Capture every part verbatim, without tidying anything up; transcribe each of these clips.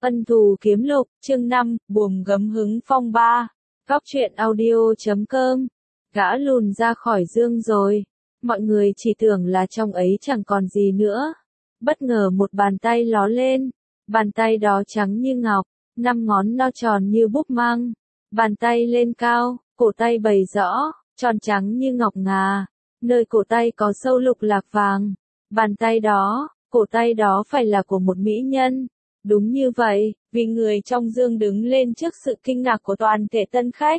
Ân thù kiếm lục, chương năm, buồm gấm hứng phong ba. Góc truyện audio chấm com. Gã lùn ra khỏi dương rồi. Mọi người chỉ tưởng là trong ấy chẳng còn gì nữa. Bất ngờ một bàn tay ló lên. Bàn tay đó trắng như ngọc, năm ngón no tròn như búp măng. Bàn tay lên cao, cổ tay bày rõ, tròn trắng như ngọc ngà. Nơi cổ tay có sâu lục lạc vàng. Bàn tay đó, cổ tay đó phải là của một mỹ nhân. Đúng như vậy, vì người trong dương đứng lên trước sự kinh ngạc của toàn thể tân khách.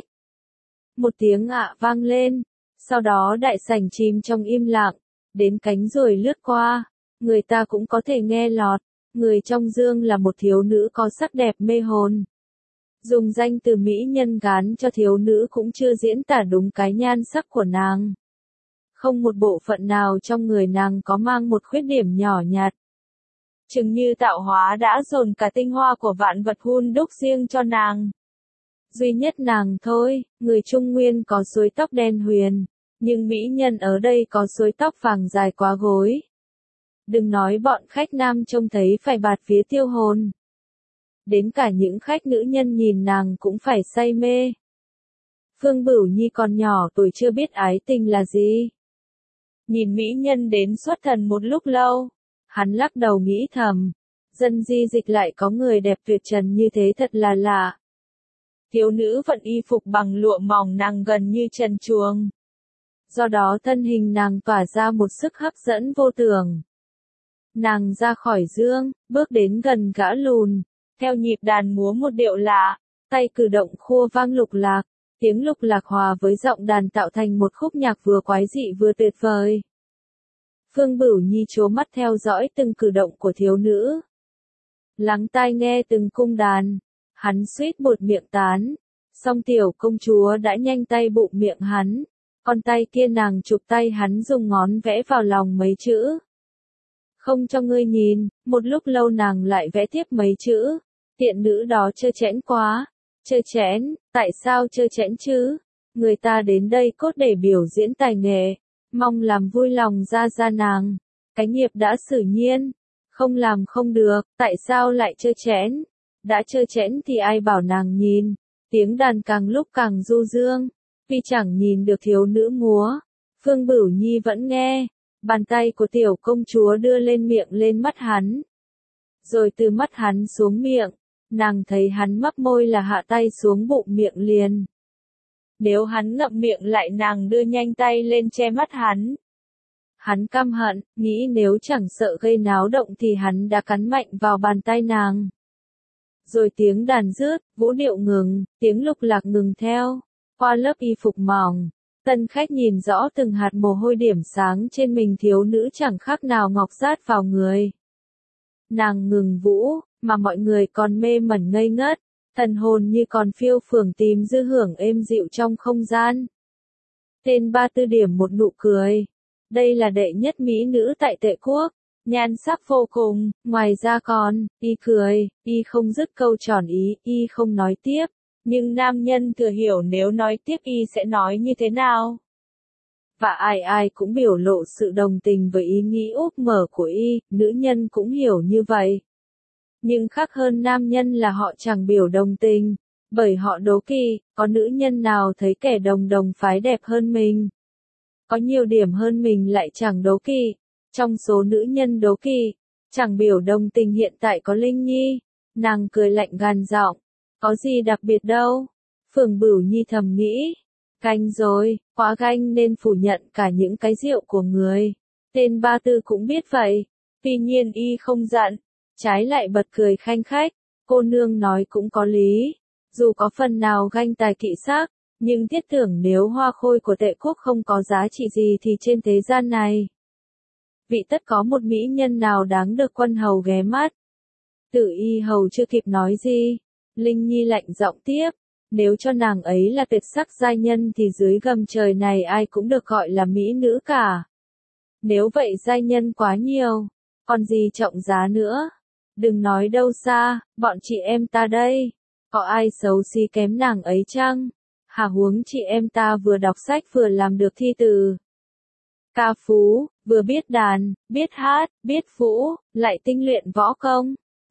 Một tiếng ạ vang lên, sau đó đại sảnh chìm trong im lặng, đến cánh rồi lướt qua, người ta cũng có thể nghe lọt, người trong dương là một thiếu nữ có sắc đẹp mê hồn. Dùng danh từ mỹ nhân gán cho thiếu nữ cũng chưa diễn tả đúng cái nhan sắc của nàng. Không một bộ phận nào trong người nàng có mang một khuyết điểm nhỏ nhặt. Chừng như tạo hóa đã dồn cả tinh hoa của vạn vật hun đúc riêng cho nàng. Duy nhất nàng thôi, người Trung Nguyên có suối tóc đen huyền, nhưng mỹ nhân ở đây có suối tóc vàng dài quá gối. Đừng nói bọn khách nam trông thấy phải bạt vía tiêu hồn. Đến cả những khách nữ nhân nhìn nàng cũng phải say mê. Phương Bửu Nhi còn nhỏ tuổi chưa biết ái tình là gì. Nhìn mỹ nhân đến xuất thần một lúc lâu. Hắn lắc đầu nghĩ thầm, dân di dịch lại có người đẹp tuyệt trần như thế thật là lạ. Thiếu nữ vận y phục bằng lụa mỏng nàng gần như trần truồng. Do đó thân hình nàng tỏa ra một sức hấp dẫn vô tưởng. Nàng ra khỏi dương, bước đến gần gã lùn, theo nhịp đàn múa một điệu lạ, tay cử động khua vang lục lạc, tiếng lục lạc hòa với giọng đàn tạo thành một khúc nhạc vừa quái dị vừa tuyệt vời. Phương Bửu Nhi trố mắt theo dõi từng cử động của thiếu nữ. Lắng tai nghe từng cung đàn, hắn suýt buột miệng tán, song tiểu công chúa đã nhanh tay bụng miệng hắn, con tay kia nàng chụp tay hắn dùng ngón vẽ vào lòng mấy chữ. Không cho ngươi nhìn, một lúc lâu nàng lại vẽ tiếp mấy chữ, tiện nữ đó trơ trẽn quá, trơ trẽn, tại sao trơ trẽn chứ, người ta đến đây cốt để biểu diễn tài nghệ. Mong làm vui lòng ra ra nàng, cái nghiệp đã xử nhiên, không làm không được, tại sao lại trơ trẽn, đã trơ trẽn thì ai bảo nàng nhìn, tiếng đàn càng lúc càng du dương, vì chẳng nhìn được thiếu nữ múa, Phương Bửu Nhi vẫn nghe, bàn tay của tiểu công chúa đưa lên miệng lên mắt hắn, rồi từ mắt hắn xuống miệng, nàng thấy hắn mấp môi là hạ tay xuống bụng miệng liền. Nếu hắn ngậm miệng lại nàng đưa nhanh tay lên che mắt hắn. Hắn căm hận, nghĩ nếu chẳng sợ gây náo động thì hắn đã cắn mạnh vào bàn tay nàng. Rồi tiếng đàn rứt, vũ điệu ngừng, tiếng lục lạc ngừng theo. Qua lớp y phục mỏng, tân khách nhìn rõ từng hạt mồ hôi điểm sáng trên mình thiếu nữ chẳng khác nào ngọc rát vào người. Nàng ngừng vũ, mà mọi người còn mê mẩn ngây ngất. Thần hồn như còn phiêu phường tìm dư hưởng êm dịu trong không gian. Tên ba tư điểm một nụ cười. Đây là đệ nhất mỹ nữ tại Tệ Quốc. Nhan sắc vô cùng, ngoài ra còn, y cười, y không dứt câu tròn ý, y không nói tiếp. Nhưng nam nhân thừa hiểu nếu nói tiếp y sẽ nói như thế nào. Và ai ai cũng biểu lộ sự đồng tình với ý nghĩ úp mở của y, nữ nhân cũng hiểu như vậy. Nhưng khác hơn nam nhân là họ chẳng biểu đồng tình, bởi họ đố kỵ, có nữ nhân nào thấy kẻ đồng đồng phái đẹp hơn mình. Có nhiều điểm hơn mình lại chẳng đố kỵ, trong số nữ nhân đố kỵ, chẳng biểu đồng tình hiện tại có Linh Nhi, nàng cười lạnh gằn giọng, có gì đặc biệt đâu, Phương Bửu Nhi thầm nghĩ, ganh rồi, quá ganh nên phủ nhận cả những cái rượu của người, tên ba tư cũng biết vậy, tuy nhiên y không giận. Trái lại bật cười khanh khách, cô nương nói cũng có lý, dù có phần nào ganh tài kỵ sắc, nhưng thiết tưởng nếu hoa khôi của Tệ Quốc không có giá trị gì thì trên thế gian này, vị tất có một mỹ nhân nào đáng được quân hầu ghé mắt. Tử y hầu chưa kịp nói gì, Linh Nhi lạnh giọng tiếp, nếu cho nàng ấy là tuyệt sắc giai nhân thì dưới gầm trời này ai cũng được gọi là mỹ nữ cả. Nếu vậy giai nhân quá nhiều, còn gì trọng giá nữa. Đừng nói đâu xa, bọn chị em ta đây. Có ai xấu xí kém nàng ấy chăng? Hà huống chị em ta vừa đọc sách vừa làm được thi từ. Ca phú, vừa biết đàn, biết hát, biết vũ, lại tinh luyện võ công.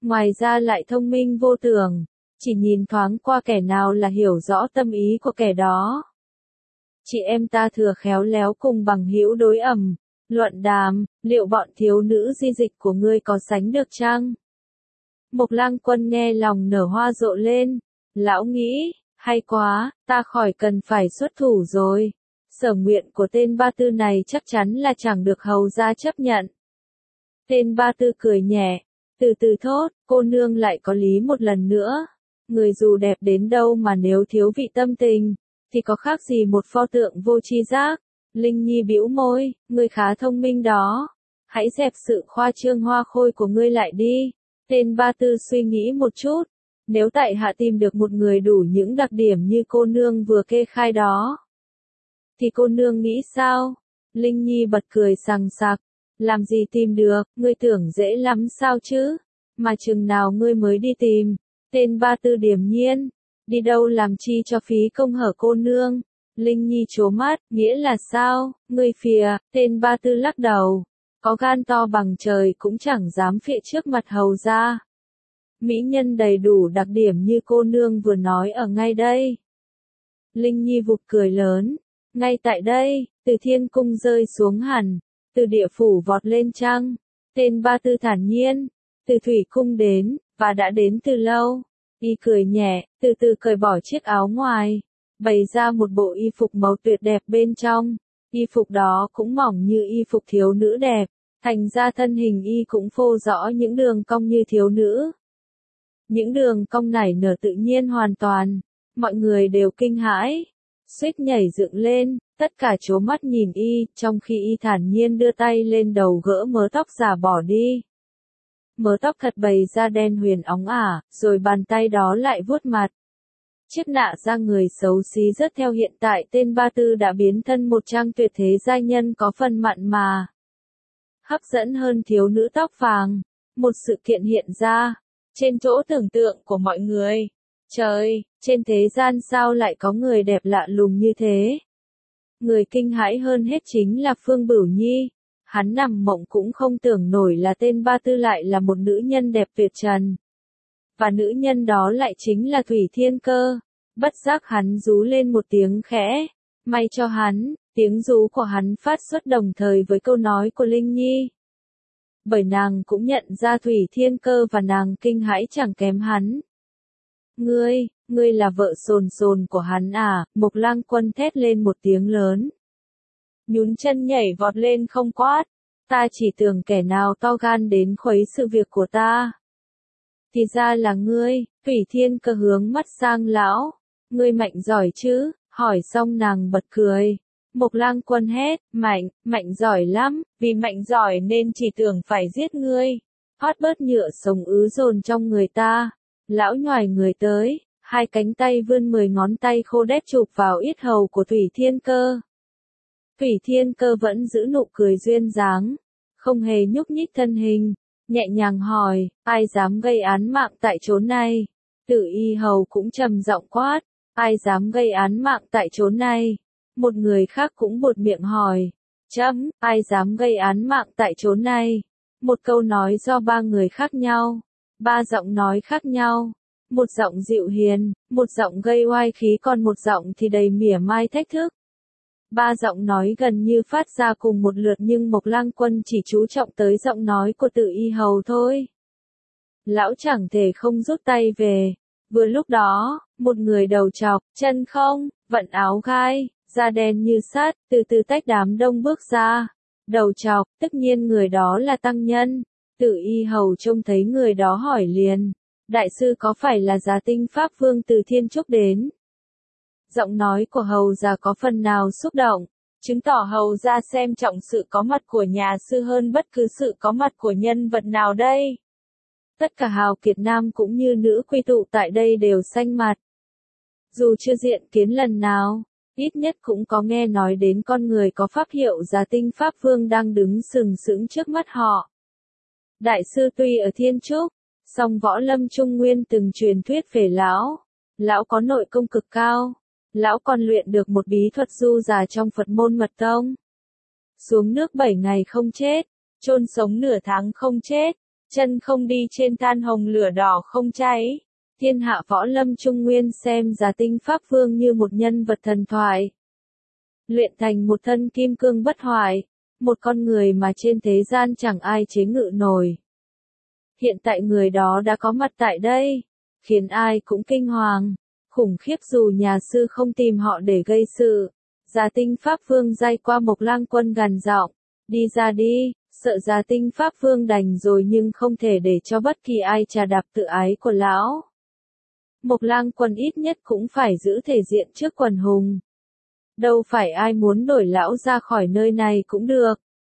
ngoài ra lại thông minh vô tưởng, chỉ nhìn thoáng qua kẻ nào là hiểu rõ tâm ý của kẻ đó. Chị em ta thừa khéo léo cùng bằng hữu đối ẩm, luận đàm, liệu bọn thiếu nữ di dịch của ngươi có sánh được chăng? Mộc Lang Quân nghe lòng nở hoa rộ lên, lão nghĩ, hay quá, ta khỏi cần phải xuất thủ rồi. Sở nguyện của tên Ba Tư này chắc chắn là chẳng được hầu gia chấp nhận. Tên Ba Tư cười nhẹ, từ từ thốt, cô nương lại có lý một lần nữa. Người dù đẹp đến đâu mà nếu thiếu vị tâm tình, thì có khác gì một pho tượng vô tri giác. Linh Nhi bĩu môi, ngươi khá thông minh đó. Hãy dẹp sự khoa trương hoa khôi của ngươi lại đi. Tên Ba Tư suy nghĩ một chút. Nếu tại hạ tìm được một người đủ những đặc điểm như cô nương vừa kê khai đó, thì cô nương nghĩ sao? Linh Nhi bật cười sằng sặc. Làm gì tìm được, ngươi tưởng dễ lắm sao chứ? Mà chừng nào ngươi mới đi tìm? Tên Ba Tư điềm nhiên. Đi đâu làm chi cho phí công hở cô nương? Linh Nhi trố mắt, nghĩa là sao? Ngươi phìa, tên Ba Tư lắc đầu. Có gan to bằng trời cũng chẳng dám phịa trước mặt hầu gia. Mỹ nhân đầy đủ đặc điểm như cô nương vừa nói ở ngay đây. Linh Nhi vụt cười lớn. Ngay tại đây, từ thiên cung rơi xuống hẳn, từ địa phủ vọt lên trăng. Tên Ba Tư thản nhiên, từ thủy cung đến, và đã đến từ lâu. Y cười nhẹ, từ từ cởi bỏ chiếc áo ngoài, bày ra một bộ y phục màu tuyệt đẹp bên trong. Y phục đó cũng mỏng như y phục thiếu nữ đẹp, thành ra thân hình y cũng phô rõ những đường cong như thiếu nữ. Những đường cong nảy nở tự nhiên hoàn toàn, mọi người đều kinh hãi, suýt nhảy dựng lên, tất cả trố mắt nhìn y, trong khi y thản nhiên đưa tay lên đầu gỡ mớ tóc giả bỏ đi. Mớ tóc thật bày ra đen huyền óng ả, rồi bàn tay đó lại vuốt mặt. Chiếc nạ da người xấu xí rất theo hiện tại tên Ba Tư đã biến thân một trang tuyệt thế giai nhân có phần mặn mà. Hấp dẫn hơn thiếu nữ tóc vàng, một sự kiện hiện ra, trên chỗ tưởng tượng của mọi người. Trời, trên thế gian sao lại có người đẹp lạ lùng như thế? Người kinh hãi hơn hết chính là Phương Bửu Nhi. Hắn nằm mộng cũng không tưởng nổi là tên Ba Tư lại là một nữ nhân đẹp tuyệt trần. Và nữ nhân đó lại chính là Thủy Thiên Cơ. Bất giác hắn rú lên một tiếng khẽ. May cho hắn, tiếng rú của hắn phát xuất đồng thời với câu nói của Linh Nhi. Bởi nàng cũng nhận ra Thủy Thiên Cơ và nàng kinh hãi chẳng kém hắn. Ngươi, ngươi là vợ sồn sồn của hắn à? Mộc Lang Quân thét lên một tiếng lớn. Nhún chân nhảy vọt lên không quát. Ta chỉ tưởng kẻ nào to gan đến khuấy sự việc của ta. Thì ra là ngươi. Thủy Thiên Cơ hướng mắt sang lão. Ngươi mạnh giỏi chứ? Hỏi xong nàng bật cười. Mộc Lang Quân hét, mạnh, mạnh giỏi lắm, vì mạnh giỏi nên chỉ tưởng phải giết ngươi. Hót bớt nhựa sống ứ dồn trong người ta. Lão nhoài người tới, hai cánh tay vươn mười ngón tay khô đét chụp vào yết hầu của Thủy Thiên Cơ. Thủy Thiên Cơ vẫn giữ nụ cười duyên dáng, không hề nhúc nhích thân hình, nhẹ nhàng hỏi, ai dám gây án mạng tại chốn này? Tử Y Hầu cũng trầm giọng quát, ai dám gây án mạng tại chốn này? Một người khác cũng buột miệng hỏi, chấm, ai dám gây án mạng tại chốn này? Một câu nói do ba người khác nhau, ba giọng nói khác nhau, một giọng dịu hiền, một giọng gây oai khí còn một giọng thì đầy mỉa mai thách thức. Ba giọng nói gần như phát ra cùng một lượt nhưng Mộc Lang Quân chỉ chú trọng tới giọng nói của Tử Y Hầu thôi. Lão chẳng thể không rút tay về. Vừa lúc đó, một người đầu trọc, chân không, vận áo gai, da đen như sắt, từ từ tách đám đông bước ra. Đầu trọc, tất nhiên người đó là tăng nhân. Tử Y Hầu trông thấy người đó hỏi liền, đại sư có phải là Giá Tinh Pháp Vương từ Thiên Trúc đến? Giọng nói của hầu gia có phần nào xúc động, chứng tỏ hầu gia xem trọng sự có mặt của nhà sư hơn bất cứ sự có mặt của nhân vật nào đây. Tất cả hào kiệt nam cũng như nữ quy tụ tại đây đều xanh mặt. Dù chưa diện kiến lần nào, ít nhất cũng có nghe nói đến con người có pháp hiệu Giá Tinh Pháp Vương đang đứng sừng sững trước mắt họ. Đại sư tuy ở Thiên Trúc, song võ lâm Trung Nguyên từng truyền thuyết về lão. Lão có nội công cực cao. Lão còn luyện được một bí thuật du già trong Phật môn mật tông. Xuống nước bảy ngày không chết, chôn sống nửa tháng không chết, chân không đi trên than hồng lửa đỏ không cháy. Thiên hạ võ lâm trung nguyên xem Giá Tinh Pháp Vương như một nhân vật thần thoại. Luyện thành một thân kim cương bất hoại, một con người mà trên thế gian chẳng ai chế ngự nổi. Hiện tại người đó đã có mặt tại đây, khiến ai cũng kinh hoàng, khủng khiếp dù nhà sư không tìm họ để gây sự. Giá Tinh Pháp Vương day qua Mộc Lang Quân gằn giọng, đi ra đi, sợ Giá Tinh Pháp Vương đành rồi nhưng không thể để cho bất kỳ ai trà đạp tự ái của lão. Mộc Lang Quân ít nhất cũng phải giữ thể diện trước quần hùng. Đâu phải ai muốn đuổi lão ra khỏi nơi này cũng được.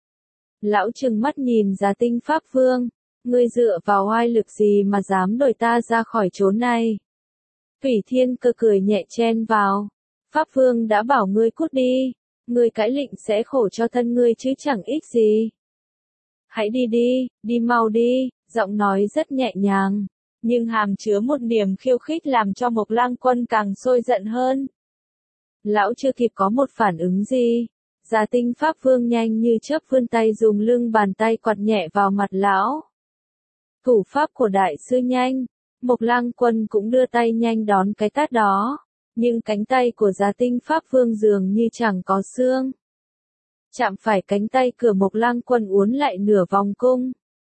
Lão trừng mắt nhìn Giá Tinh Pháp Vương, ngươi dựa vào oai lực gì mà dám đuổi ta ra khỏi chỗ này? Thủy Thiên Cơ cười nhẹ chen vào, Pháp Vương đã bảo ngươi cút đi, ngươi cãi lệnh sẽ khổ cho thân ngươi chứ chẳng ích gì. Hãy đi đi, đi mau đi, giọng nói rất nhẹ nhàng, nhưng hàm chứa một niềm khiêu khích làm cho Mộc Lang Quân càng sôi giận hơn. Lão chưa kịp có một phản ứng gì, Giá Tinh Pháp Vương nhanh như chớp vươn tay dùng lưng bàn tay quạt nhẹ vào mặt lão. Thủ pháp của đại sư nhanh, Mộc Lang Quân cũng đưa tay nhanh đón cái tát đó, nhưng cánh tay của Giá Tinh Pháp Vương dường như chẳng có xương. Chạm phải cánh tay cửa Mộc Lang Quân uốn lại nửa vòng cung.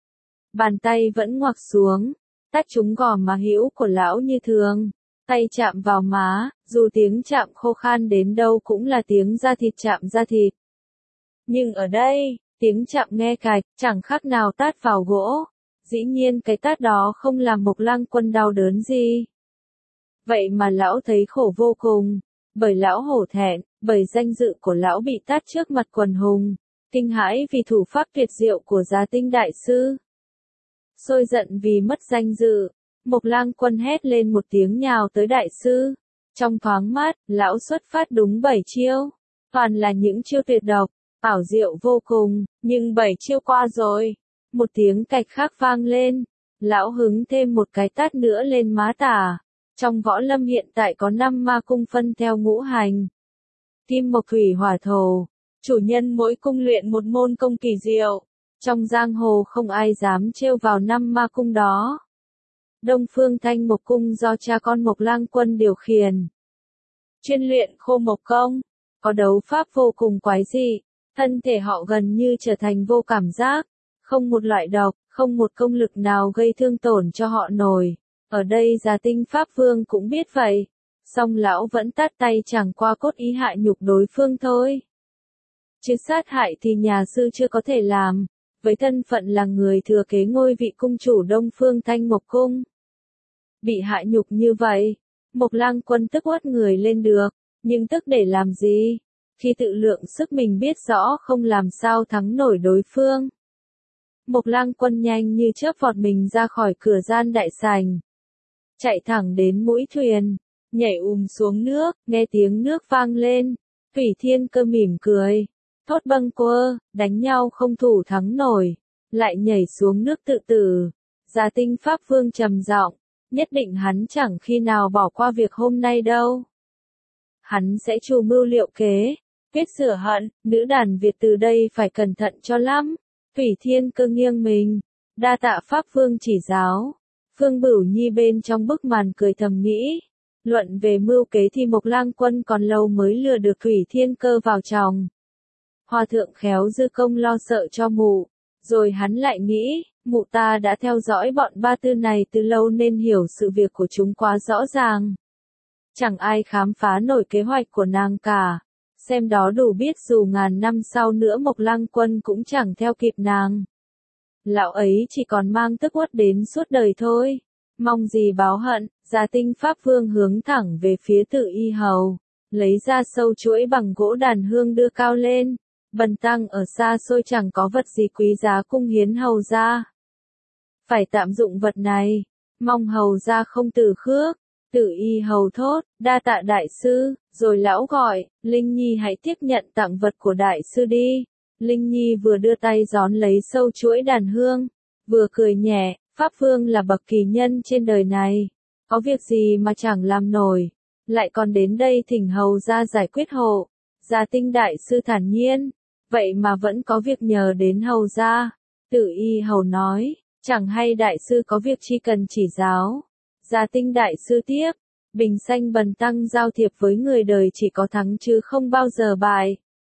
Bàn tay vẫn ngoặc xuống, tát trúng gò má hữu của lão như thường. Tay chạm vào má, dù tiếng chạm khô khan đến đâu cũng là tiếng da thịt chạm da thịt. Nhưng ở đây, tiếng chạm nghe cạch, chẳng khác nào tát vào gỗ. Dĩ nhiên cái tát đó không làm Mộc Lang Quân đau đớn gì. Vậy mà lão thấy khổ vô cùng, bởi lão hổ thẹn, bởi danh dự của lão bị tát trước mặt quần hùng, kinh hãi vì thủ pháp tuyệt diệu của Giá Tinh Đại Sư. Sôi giận vì mất danh dự, Mộc Lang Quân hét lên một tiếng nhào tới đại sư. Trong thoáng mát, lão xuất phát đúng bảy chiêu, toàn là những chiêu tuyệt độc, ảo diệu vô cùng, nhưng bảy chiêu qua rồi. Một tiếng cạch khác vang lên, lão hứng thêm một cái tát nữa lên má tả. Trong võ lâm hiện tại có năm ma cung phân theo ngũ hành. Kim Mộc Thủy Hỏa Thổ, chủ nhân mỗi cung luyện một môn công kỳ diệu. Trong giang hồ không ai dám trêu vào năm ma cung đó. Đông Phương Thanh Mộc Cung do cha con Mộc Lang Quân điều khiển. Chuyên luyện khô mộc công, có đấu pháp vô cùng quái dị, thân thể họ gần như trở thành vô cảm giác, không một loại độc, không một công lực nào gây thương tổn cho họ nổi. Ở đây Giá Tinh Pháp Vương cũng biết vậy, song lão vẫn tát tay chẳng qua cốt ý hại nhục đối phương thôi. Chứ sát hại thì nhà sư chưa có thể làm, với thân phận là người thừa kế ngôi vị cung chủ Đông Phương Thanh Mộc Cung. Bị hại nhục như vậy, Mộc Lang Quân tức uất người lên được, nhưng tức để làm gì, khi tự lượng sức mình biết rõ không làm sao thắng nổi đối phương. Mộc Lang Quân nhanh như chớp vọt mình ra khỏi cửa gian đại sảnh, chạy thẳng đến mũi thuyền, nhảy ùm xuống nước, nghe tiếng nước vang lên, Thủy Thiên Cơ mỉm cười, thốt bâng quơ, đánh nhau không thủ thắng nổi, lại nhảy xuống nước tự tử. Giá Tinh Pháp Vương trầm giọng, nhất định hắn chẳng khi nào bỏ qua việc hôm nay đâu. Hắn sẽ trù mưu liệu kế, quyết sửa hận, nữ đàn Việt từ đây phải cẩn thận cho lắm. Thủy Thiên Cơ nghiêng mình, đa tạ Pháp Vương chỉ giáo. Phương Bửu Nhi bên trong bức màn cười thầm nghĩ, luận về mưu kế thì Mộc Lang Quân còn lâu mới lừa được Thủy Thiên Cơ vào chồng. Hòa thượng khéo dư công lo sợ cho mụ, rồi hắn lại nghĩ, mụ ta đã theo dõi bọn ba tư này từ lâu nên hiểu sự việc của chúng quá rõ ràng. Chẳng ai khám phá nổi kế hoạch của nàng cả, xem đó đủ biết dù ngàn năm sau nữa Mộc Lang Quân cũng chẳng theo kịp nàng. Lão ấy chỉ còn mang tức uất đến suốt đời thôi, mong gì báo hận. Giá Tinh Pháp Vương hướng thẳng về phía Tự Y Hầu, lấy ra sâu chuỗi bằng gỗ đàn hương đưa cao lên. Bần tăng ở xa xôi chẳng có vật gì quý giá cung hiến hầu ra, phải tạm dụng vật này, mong hầu ra không từ khước. Tự Y Hầu thốt, đa tạ đại sư, rồi lão gọi, Linh Nhi hãy tiếp nhận tặng vật của đại sư đi. Linh Nhi vừa đưa tay gión lấy sâu chuỗi đàn hương, vừa cười nhẹ, Pháp Vương là bậc kỳ nhân trên đời này, có việc gì mà chẳng làm nổi, lại còn đến đây thỉnh hầu ra giải quyết hộ. Giá Tinh đại sư thản nhiên, vậy mà vẫn có việc nhờ đến hầu ra. Tự Y Hầu nói, Chẳng hay đại sư có việc chi cần chỉ giáo. Gia Tinh đại sư tiếp, bình sanh bần tăng giao thiệp với người đời chỉ có thắng chứ không bao giờ bại.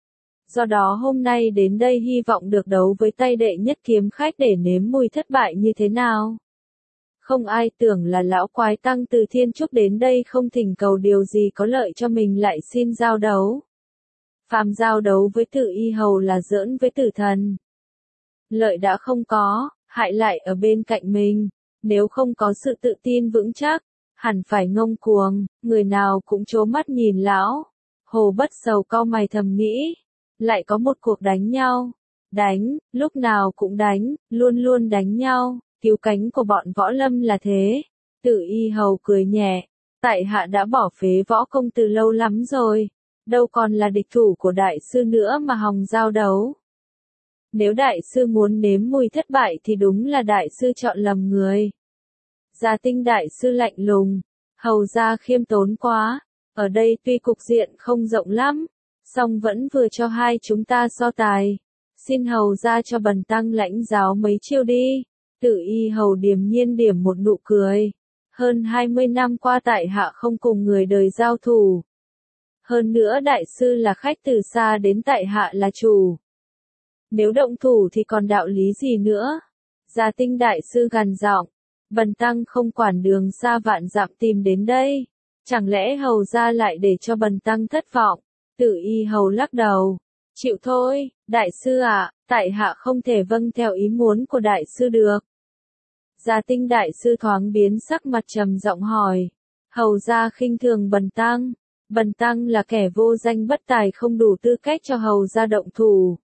Do đó hôm nay đến đây hy vọng được đấu với tay đệ nhất kiếm khách để nếm mùi thất bại như thế nào. Không ai tưởng là lão quái tăng từ Thiên Trúc đến đây không thỉnh cầu điều gì có lợi cho mình lại xin giao đấu. Phàm giao đấu với Tử Y Hầu là giỡn với tử thần. Lợi đã không có, hại lại ở bên cạnh mình, nếu không có sự tự tin vững chắc, hẳn phải ngông cuồng, người nào cũng trố mắt nhìn lão. Hồ Bất Sầu cau mày thầm nghĩ, lại có một cuộc đánh nhau, đánh, lúc nào cũng đánh, luôn luôn đánh nhau, cứu cánh của bọn võ lâm là thế. Tử Y Hầu cười nhẹ, tại hạ đã bỏ phế võ công từ lâu lắm rồi, đâu còn là địch thủ của đại sư nữa mà hòng giao đấu. Nếu đại sư muốn nếm mùi thất bại thì đúng là đại sư chọn lầm người. Gia Tinh đại sư lạnh lùng, hầu gia khiêm tốn quá, ở đây tuy cục diện không rộng lắm, song vẫn vừa cho hai chúng ta so tài. Xin hầu gia cho bần tăng lãnh giáo mấy chiêu đi. Tử Y Hầu điềm nhiên điểm một nụ cười. Hơn hai mươi năm qua tại hạ không cùng người đời giao thủ. Hơn nữa đại sư là khách từ xa đến tại hạ là chủ. Nếu động thủ thì còn đạo lý gì nữa? Gia Tinh đại sư gằn giọng, bần tăng không quản đường xa vạn dặm tìm đến đây. Chẳng lẽ hầu gia lại để cho bần tăng thất vọng? Tử Y Hầu lắc đầu, chịu thôi, đại sư ạ, à, tại hạ không thể vâng theo ý muốn của đại sư được. Gia Tinh đại sư thoáng biến sắc mặt trầm giọng hỏi, hầu gia khinh thường bần tăng, bần tăng là kẻ vô danh bất tài không đủ tư cách cho hầu gia động thủ.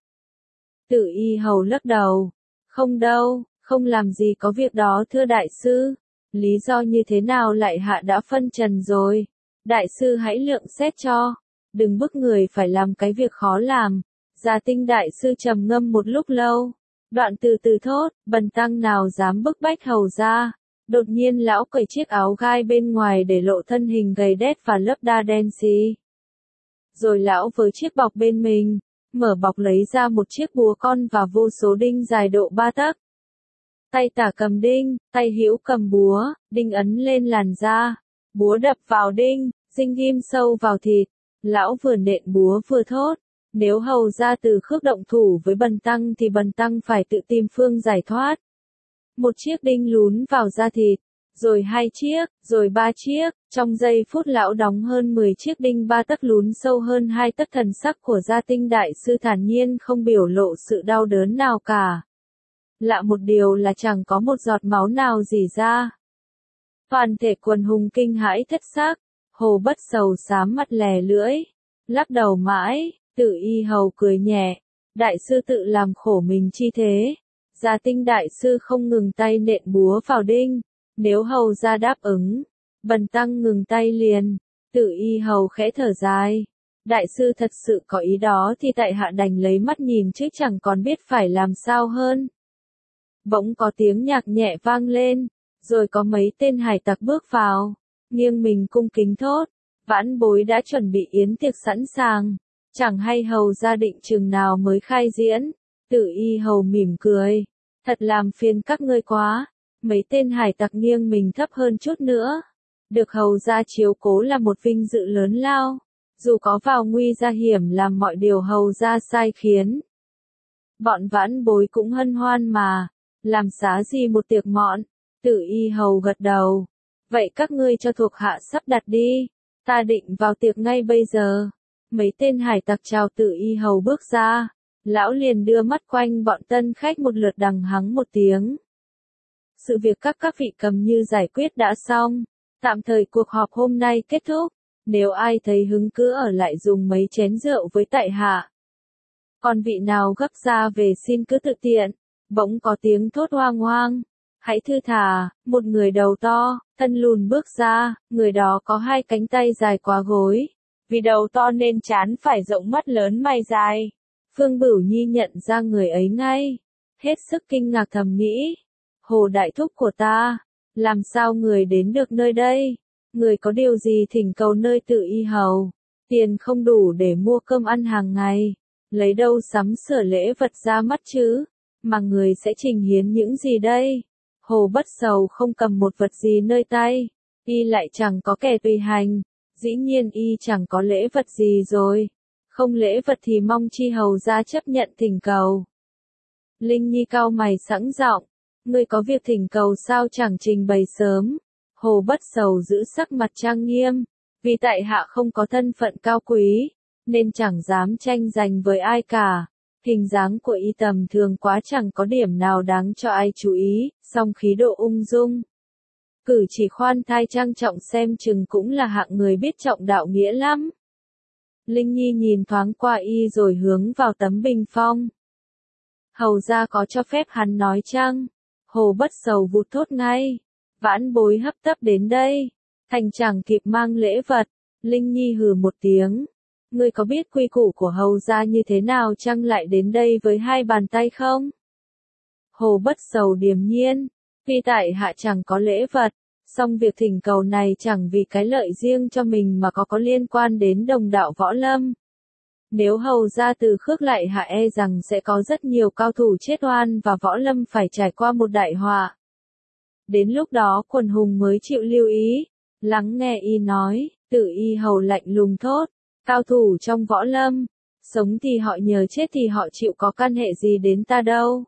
Tử Y Hầu lắc đầu, không đâu, không làm gì có việc đó thưa đại sư, lý do như thế nào lại hạ đã phân trần rồi, đại sư hãy lượng xét cho, đừng bức người phải làm cái việc khó làm. Gia Tinh đại sư trầm ngâm một lúc lâu, đoạn từ từ thốt, bần tăng nào dám bức bách hầu gia. Đột nhiên lão cởi chiếc áo gai bên ngoài để lộ thân hình gầy đét và lớp da đen xì. Rồi lão với chiếc bọc bên mình, mở bọc lấy ra một chiếc búa con và vô số đinh dài độ ba tấc. Tay tả cầm đinh, tay hữu cầm búa, đinh ấn lên làn da, búa đập vào đinh, dinh ghim sâu vào thịt. Lão vừa nện búa vừa thốt, nếu hầu gia từ khước động thủ với bần tăng thì bần tăng phải tự tìm phương giải thoát. Một chiếc đinh lún vào da thịt, rồi hai chiếc, rồi ba chiếc, trong giây phút lão đóng hơn mười chiếc đinh ba tấc lún sâu hơn hai tấc. Thần sắc của Gia Tinh đại sư thản nhiên không biểu lộ sự đau đớn nào cả. Lạ một điều là chẳng có một giọt máu nào rỉ ra. Toàn thể quần hùng kinh hãi thất xác, Hồ Bất Sầu xám mặt lè lưỡi, lắc đầu mãi. Tử Y Hầu cười nhẹ, đại sư tự làm khổ mình chi thế. Gia Tinh đại sư không ngừng tay nện búa vào đinh, nếu hầu gia đáp ứng, bần tăng ngừng tay liền. Tử Y Hầu khẽ thở dài, đại sư thật sự có ý đó thì tại hạ đành lấy mắt nhìn chứ chẳng còn biết phải làm sao hơn. Bỗng có tiếng nhạc nhẹ vang lên, rồi có mấy tên hải tặc bước vào, nghiêng mình cung kính thốt, vãn bối đã chuẩn bị yến tiệc sẵn sàng, chẳng hay hầu gia định chừng nào mới khai diễn. Tử Y Hầu mỉm cười, thật làm phiền các ngươi quá. Mấy tên hải tặc nghiêng mình thấp hơn chút nữa. Được hầu gia chiếu cố là một vinh dự lớn lao, dù có vào nguy ra hiểm làm mọi điều hầu gia sai khiến. Bọn vãn bối cũng hân hoan mà, làm xá gì một tiệc mọn. Tử Y Hầu gật đầu, vậy các ngươi cho thuộc hạ sắp đặt đi, ta định vào tiệc ngay bây giờ. Mấy tên hải tặc chào Tử Y Hầu bước ra, lão liền đưa mắt quanh bọn tân khách một lượt đằng hắng một tiếng. Sự việc các các vị cầm như giải quyết đã xong, tạm thời cuộc họp hôm nay kết thúc, nếu ai thấy hứng cứ ở lại dùng mấy chén rượu với tại hạ. Còn vị nào gấp ra về xin cứ tự tiện. Bỗng có tiếng thốt hoang hoang, hãy thư thả, một người đầu to, thân lùn bước ra, người đó có hai cánh tay dài quá gối, vì đầu to nên trán phải rộng mắt lớn mày dài. Phương Bửu Nhi nhận ra người ấy ngay, hết sức kinh ngạc thầm nghĩ, Hồ đại thúc của ta, làm sao người đến được nơi đây, người có điều gì thỉnh cầu nơi Tử Y Hầu, tiền không đủ để mua cơm ăn hàng ngày, lấy đâu sắm sửa lễ vật ra mắt chứ, mà người sẽ trình hiến những gì đây? Hồ Bất Sầu không cầm một vật gì nơi tay, y lại chẳng có kẻ tùy hành, dĩ nhiên y chẳng có lễ vật gì rồi, không lễ vật thì mong chi hầu gia chấp nhận thỉnh cầu. Linh Nhi cau mày sẵn giọng, ngươi có việc thỉnh cầu sao chẳng trình bày sớm. Hồ Bất Sầu giữ sắc mặt trang nghiêm, vì tại hạ không có thân phận cao quý, nên chẳng dám tranh giành với ai cả. Hình dáng của y tầm thường quá, chẳng có điểm nào đáng cho ai chú ý, song khí độ ung dung. Cử chỉ khoan thai trang trọng, xem chừng cũng là hạng người biết trọng đạo nghĩa lắm. Linh Nhi nhìn thoáng qua y rồi hướng vào tấm bình phong. Hầu gia có cho phép hắn nói chăng? Hồ Bất Sầu vụt thốt ngay. Vãn bối hấp tấp đến đây, thành chẳng kịp mang lễ vật. Linh Nhi hừ một tiếng. Ngươi có biết quy củ của hầu gia như thế nào chăng, lại đến đây với hai bàn tay không? Hồ Bất Sầu điềm nhiên. Tuy tại hạ chẳng có lễ vật, song việc thỉnh cầu này chẳng vì cái lợi riêng cho mình mà có có liên quan đến đồng đạo võ lâm. Nếu hầu gia từ khước lại hạ, e rằng sẽ có rất nhiều cao thủ chết oan và võ lâm phải trải qua một đại họa. Đến lúc đó quần hùng mới chịu lưu ý. Lắng nghe y nói, Tử Y hầu lạnh lùng thốt, cao thủ trong võ lâm, sống thì họ nhờ, chết thì họ chịu, có căn hệ gì đến ta đâu.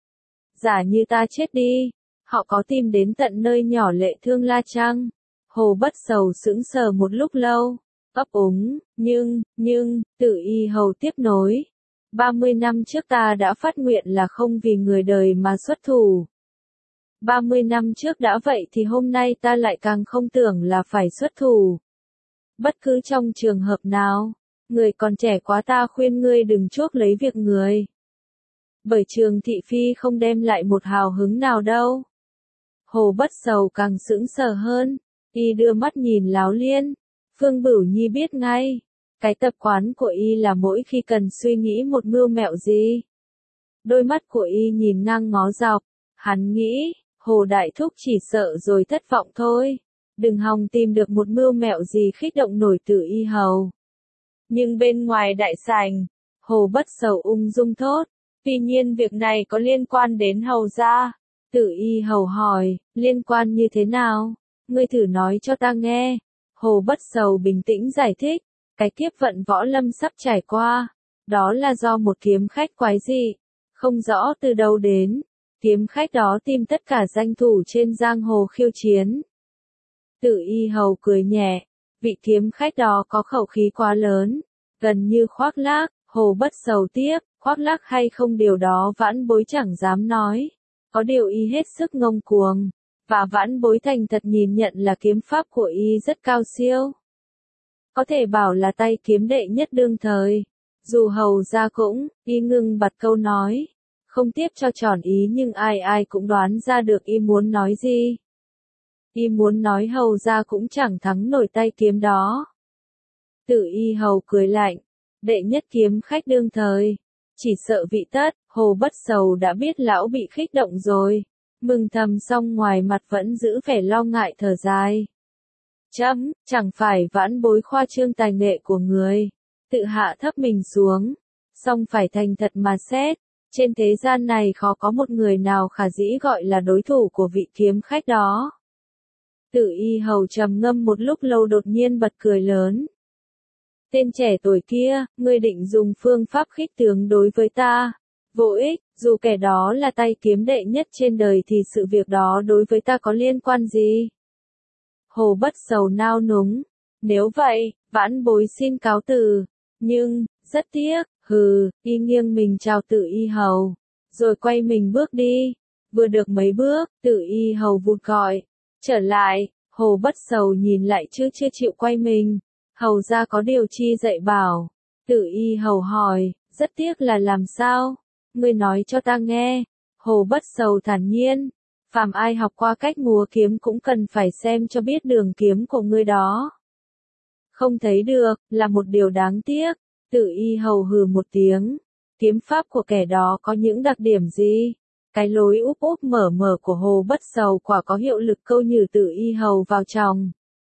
Giả như ta chết đi, họ có tìm đến tận nơi nhỏ lệ thương la chăng? Hồ Bất Sầu sững sờ một lúc lâu, ấp úng, nhưng, nhưng, Tử Y hầu tiếp nối. ba mươi năm trước ta đã phát nguyện là không vì người đời mà xuất thủ. ba mươi năm trước đã vậy thì hôm nay ta lại càng không tưởng là phải xuất thủ. Bất cứ trong trường hợp nào, người còn trẻ quá, ta khuyên ngươi đừng chuốc lấy việc người. Bởi Trường thị phi không đem lại một hào hứng nào đâu. Hồ Bất Sầu càng sững sờ hơn, y đưa mắt nhìn Láo Liên. Phương Bửu Nhi biết ngay, cái tập quán của y là mỗi khi cần suy nghĩ một mưu mẹo gì. Đôi mắt của y nhìn ngang ngó dọc, hắn nghĩ, Hồ Đại Thúc chỉ sợ rồi thất vọng thôi. Đừng hòng tìm được một mưu mẹo gì khích động nổi Tử Y hầu. Nhưng bên ngoài đại sảnh, Hồ Bất Sầu ung dung thốt, tuy nhiên việc này có liên quan đến hầu gia. Tử Y hầu hỏi, liên quan như thế nào? Ngươi thử nói cho ta nghe. Hồ Bất Sầu bình tĩnh giải thích, cái kiếp vận võ lâm sắp trải qua, đó là do một kiếm khách quái dị, không rõ từ đâu đến. Kiếm khách đó tìm tất cả danh thủ trên giang hồ khiêu chiến. Tử Y hầu cười nhẹ, vị kiếm khách đó có khẩu khí quá lớn, gần như khoác lác. Hồ Bất Sầu tiếp, khoác lác hay không điều đó vãn bối chẳng dám nói, có điều y hết sức ngông cuồng, và vãn bối thành thật nhìn nhận là kiếm pháp của y rất cao siêu. Có thể bảo là tay kiếm đệ nhất đương thời. Dù hầu gia cũng, y ngưng bặt câu nói, không tiếp cho tròn ý, nhưng ai ai cũng đoán ra được y muốn nói gì. Y muốn nói hầu gia cũng chẳng thắng nổi tay kiếm đó. Tử Y hầu cười lạnh, đệ nhất kiếm khách đương thời, chỉ sợ vị tất. Hồ Bất Sầu đã biết lão bị khích động rồi, mừng thầm xong ngoài mặt vẫn giữ vẻ lo ngại thở dài. Chấm, chẳng phải vãn bối khoa trương tài nghệ của người, tự hạ thấp mình xuống, song phải thành thật mà xét, trên thế gian này khó có một người nào khả dĩ gọi là đối thủ của vị kiếm khách đó. Tử Y hầu trầm ngâm một lúc lâu, đột nhiên bật cười lớn. Tên trẻ tuổi kia, ngươi định dùng phương pháp khích tướng đối với ta? Vô ích, dù kẻ đó là tay kiếm đệ nhất trên đời thì sự việc đó đối với ta có liên quan gì? Hồ Bất Sầu nao núng. Nếu vậy, vãn bối xin cáo từ. Nhưng, rất tiếc, hừ, y nghiêng mình chào Tử Y hầu, rồi quay mình bước đi. Vừa được mấy bước, Tử Y hầu vụt gọi. Trở lại, Hồ Bất Sầu nhìn lại chứ chưa chịu quay mình. Hầu ra có điều chi dạy bảo. Tử Y hầu hỏi, rất tiếc là làm sao? Ngươi nói cho ta nghe. Hồ Bất Sầu thản nhiên, phàm ai học qua cách múa kiếm cũng cần phải xem cho biết đường kiếm của ngươi đó. Không thấy được, là một điều đáng tiếc. Tử Y hầu hừ một tiếng. Kiếm pháp của kẻ đó có những đặc điểm gì? Cái lối úp úp mở mở của Hồ Bất Sầu quả có hiệu lực câu nhử Tử Y hầu vào trong.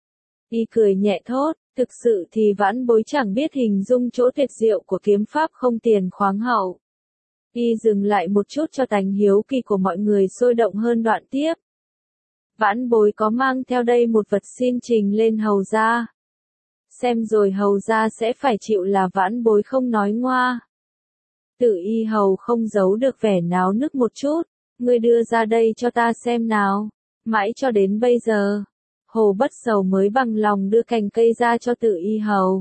Y cười nhẹ thốt, thực sự thì vãn bối chẳng biết hình dung chỗ tuyệt diệu của kiếm pháp không tiền khoáng hậu. Y dừng lại một chút cho tánh hiếu kỳ của mọi người sôi động hơn đoạn tiếp. Vãn bối có mang theo đây một vật xin trình lên hầu gia. Xem rồi hầu gia sẽ phải chịu là vãn bối không nói ngoa. Tử y hầu không giấu được vẻ náo nức một chút. Ngươi đưa ra đây cho ta xem nào. Mãi cho đến bây giờ, Hồ Bất Sầu mới bằng lòng đưa cành cây ra cho Tử y hầu.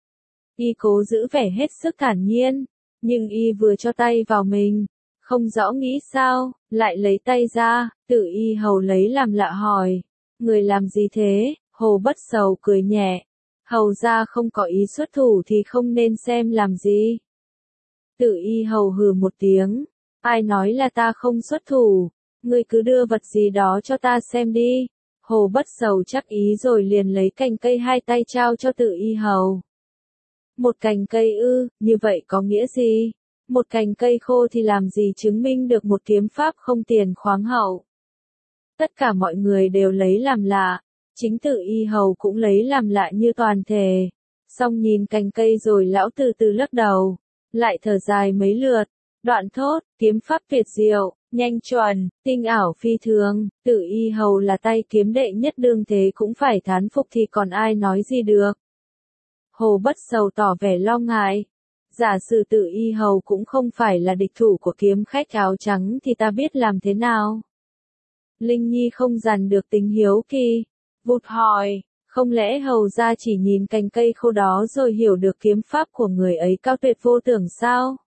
Y cố giữ vẻ hết sức thản nhiên, nhưng y vừa cho tay vào mình, không rõ nghĩ sao, lại lấy tay ra. Tử y hầu lấy làm lạ hỏi, người làm gì thế? Hồ Bất Sầu cười nhẹ, hầu gia không có ý xuất thủ thì không nên xem làm gì. Tử y hầu hừ một tiếng, ai nói là ta không xuất thủ, ngươi cứ đưa vật gì đó cho ta xem đi. Hồ Bất Sầu chắc ý rồi liền lấy cành cây hai tay trao cho Tử y hầu. Một cành cây ư, như vậy có nghĩa gì? Một cành cây khô thì làm gì chứng minh được một kiếm pháp không tiền khoáng hậu? Tất cả mọi người đều lấy làm lạ, chính Tử y hầu cũng lấy làm lạ như toàn thể. Xong nhìn cành cây rồi lão từ từ lắc đầu, lại thở dài mấy lượt, đoạn thốt, kiếm pháp tuyệt diệu, nhanh chuẩn, tinh ảo phi thường. Tử y hầu là tay kiếm đệ nhất đương thế cũng phải thán phục thì còn ai nói gì được. Hồ Bất Sầu tỏ vẻ lo ngại. Giả sử Tử y hầu cũng không phải là địch thủ của kiếm khách áo trắng thì ta biết làm thế nào? Linh Nhi không dằn được tính hiếu kỳ, vụt hỏi, không lẽ hầu gia chỉ nhìn cành cây khô đó rồi hiểu được kiếm pháp của người ấy cao tuyệt vô tưởng sao?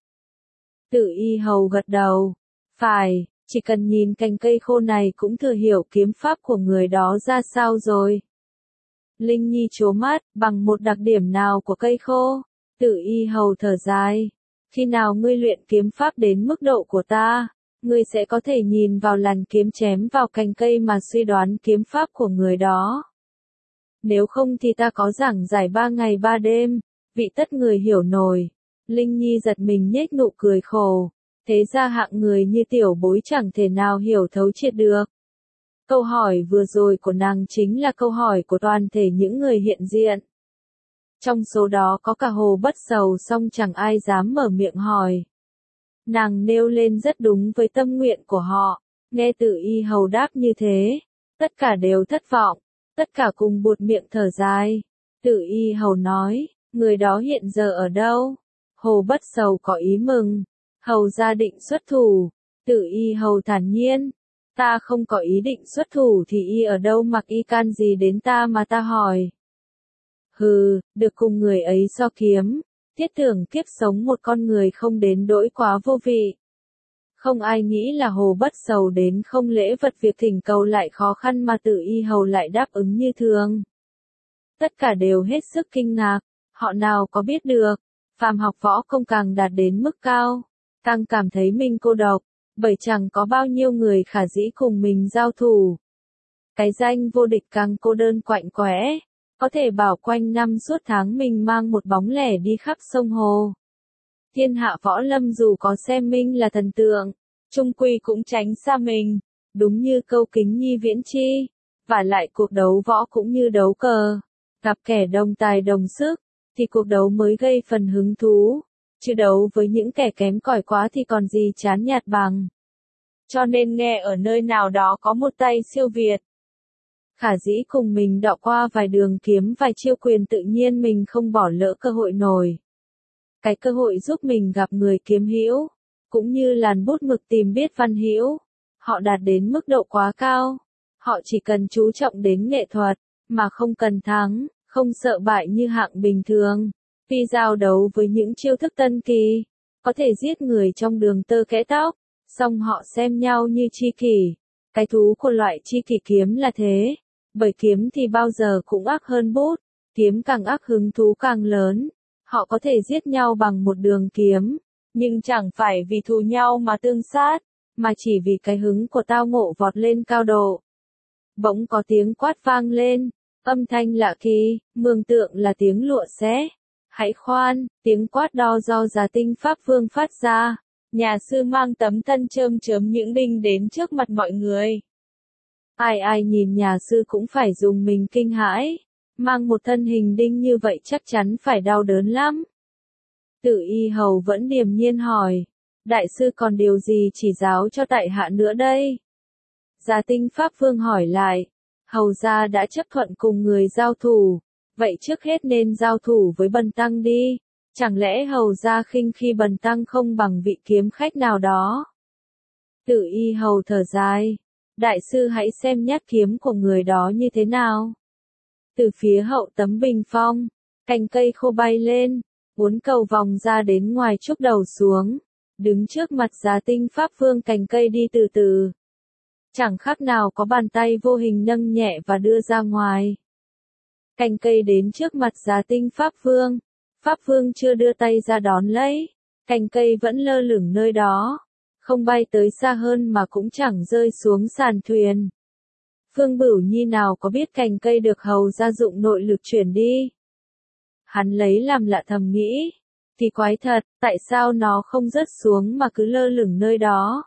Tử y hầu gật đầu, phải, chỉ cần nhìn cành cây khô này cũng thừa hiểu kiếm pháp của người đó ra sao rồi. Linh Nhi trố mắt, bằng một đặc điểm nào của cây khô? Tử y hầu thở dài, khi nào ngươi luyện kiếm pháp đến mức độ của ta, ngươi sẽ có thể nhìn vào làn kiếm chém vào cành cây mà suy đoán kiếm pháp của người đó. Nếu không thì ta có giảng giải ba ngày ba đêm, vị tất người hiểu nổi. Linh Nhi giật mình nhếch nụ cười khổ, thế ra hạng người như tiểu bối chẳng thể nào hiểu thấu triệt được. Câu hỏi vừa rồi của nàng chính là câu hỏi của toàn thể những người hiện diện. Trong số đó có cả Hồ Bất Sầu, song chẳng ai dám mở miệng hỏi. Nàng nêu lên rất đúng với tâm nguyện của họ, nghe Tử y hầu đáp như thế, tất cả đều thất vọng, tất cả cùng buột miệng thở dài. Tử y hầu nói, người đó hiện giờ ở đâu? Hồ Bất Sầu có ý mừng, hầu gia định xuất thủ. Tử y hầu thản nhiên, ta không có ý định xuất thủ thì y ở đâu mặc y can gì đến ta mà ta hỏi. Hừ, được cùng người ấy so kiếm, thiết tưởng kiếp sống một con người không đến đỗi quá vô vị. Không ai nghĩ là Hồ Bất Sầu đến không lễ vật việc thỉnh cầu lại khó khăn mà Tử y hầu lại đáp ứng như thường. Tất cả đều hết sức kinh ngạc, họ nào có biết được, phàm học võ công càng đạt đến mức cao, càng cảm thấy mình cô độc, bởi chẳng có bao nhiêu người khả dĩ cùng mình giao thủ. Cái danh vô địch càng cô đơn quạnh quẽ, có thể bảo quanh năm suốt tháng mình mang một bóng lẻ đi khắp sông hồ. Thiên hạ võ lâm dù có xem mình là thần tượng, chung quy cũng tránh xa mình, đúng như câu Kính Nhi viễn chi, và lại cuộc đấu võ cũng như đấu cờ, gặp kẻ đồng tài đồng sức, thì cuộc đấu mới gây phần hứng thú, chứ đấu với những kẻ kém cỏi quá thì còn gì chán nhạt bằng. Cho nên nghe ở nơi nào đó có một tay siêu việt, khả dĩ cùng mình đọ qua vài đường kiếm vài chiêu quyền, tự nhiên mình không bỏ lỡ cơ hội nổi. Cái cơ hội giúp mình gặp người kiếm hữu, cũng như làn bút mực tìm biết văn hữu, họ đạt đến mức độ quá cao. Họ chỉ cần chú trọng đến nghệ thuật, mà không cần thắng, không sợ bại như hạng bình thường. Vì giao đấu với những chiêu thức tân kỳ, có thể giết người trong đường tơ kẽ tóc, song họ xem nhau như tri kỷ. Cái thú của loại tri kỷ kiếm là thế, bởi kiếm thì bao giờ cũng ác hơn bút, kiếm càng ác hứng thú càng lớn. Họ có thể giết nhau bằng một đường kiếm, nhưng chẳng phải vì thù nhau mà tương sát, mà chỉ vì cái hứng của tao ngộ vọt lên cao độ. Bỗng có tiếng quát vang lên, âm thanh lạ kỳ, mường tượng là tiếng lụa xé. Hãy khoan, tiếng quát đo do Già Tinh Pháp Vương phát ra. Nhà sư mang tấm thân chơm chớm những đinh đến trước mặt mọi người. Ai ai nhìn nhà sư cũng phải dùng mình kinh hãi. Mang một thân hình đinh như vậy chắc chắn phải đau đớn lắm. Tử y hầu vẫn điềm nhiên hỏi, đại sư còn điều gì chỉ giáo cho tại hạ nữa đây? Gia Tinh Pháp Vương hỏi lại, hầu gia đã chấp thuận cùng người giao thủ, vậy trước hết nên giao thủ với Bần tăng đi, chẳng lẽ hầu gia khinh khi Bần tăng không bằng vị kiếm khách nào đó? Tử Y Hầu thở dài, đại sư hãy xem nhát kiếm của người đó như thế nào. Từ phía hậu tấm bình phong, cành cây khô bay lên, uốn cầu vòng ra đến ngoài trúc đầu xuống, đứng trước mặt Gia Tinh Pháp Vương, cành cây đi từ từ. Chẳng khác nào có bàn tay vô hình nâng nhẹ và đưa ra ngoài. Cành cây đến trước mặt Gia Tinh Pháp Vương, Pháp Vương chưa đưa tay ra đón lấy, cành cây vẫn lơ lửng nơi đó, không bay tới xa hơn mà cũng chẳng rơi xuống sàn thuyền. Phương Bửu Nhi nào có biết cành cây được hầu gia dụng nội lực chuyển đi. Hắn lấy làm lạ thầm nghĩ, thì quái thật, tại sao nó không rớt xuống mà cứ lơ lửng nơi đó.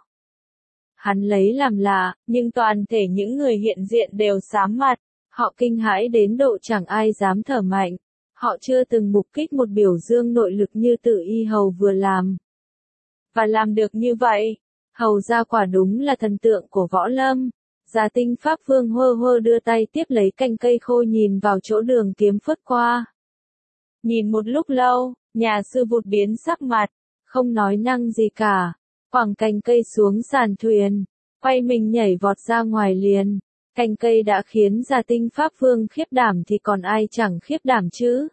Hắn lấy làm lạ, nhưng toàn thể những người hiện diện đều xám mặt, họ kinh hãi đến độ chẳng ai dám thở mạnh. Họ chưa từng mục kích một biểu dương nội lực như Tử Y Hầu vừa làm. Và làm được như vậy, hầu gia quả đúng là thần tượng của võ lâm. Gia Tinh Pháp Vương hơ hơ đưa tay tiếp lấy cành cây khô, nhìn vào chỗ đường kiếm phất qua. Nhìn một lúc lâu, nhà sư vụt biến sắc mặt, không nói năng gì cả, quẳng cành cây xuống sàn thuyền, quay mình nhảy vọt ra ngoài liền. Cành cây đã khiến Gia Tinh Pháp Vương khiếp đảm thì còn ai chẳng khiếp đảm chứ.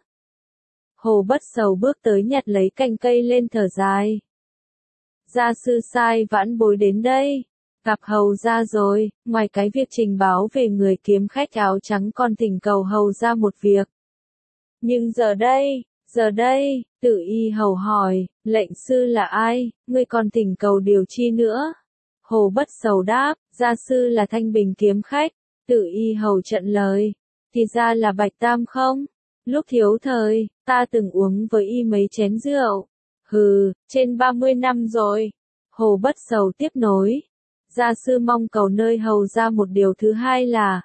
Hồ Bất Sầu bước tới nhặt lấy cành cây lên thở dài. Gia sư sai vãn bối đến đây, gặp hầu gia rồi, ngoài cái việc trình báo về người kiếm khách áo trắng còn thỉnh cầu hầu gia một việc. Nhưng giờ đây, giờ đây, Tử Y Hầu hỏi, lệnh sư là ai, ngươi còn thỉnh cầu điều chi nữa? Hồ Bất Sầu đáp, gia sư là Thanh Bình kiếm khách. Tử Y Hầu trận lời, thì ra là Bạch Tam không? Lúc thiếu thời, ta từng uống với y mấy chén rượu. Hừ, trên ba mươi năm rồi. Hồ Bất Sầu tiếp nối, gia sư mong cầu nơi hầu ra một điều thứ hai là...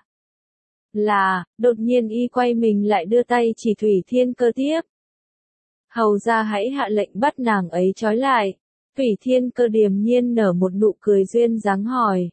Là, đột nhiên y quay mình lại đưa tay chỉ Thủy Thiên Cơ tiếp. Hầu ra hãy hạ lệnh bắt nàng ấy trói lại. Thủy Thiên Cơ điềm nhiên nở một nụ cười duyên dáng hỏi.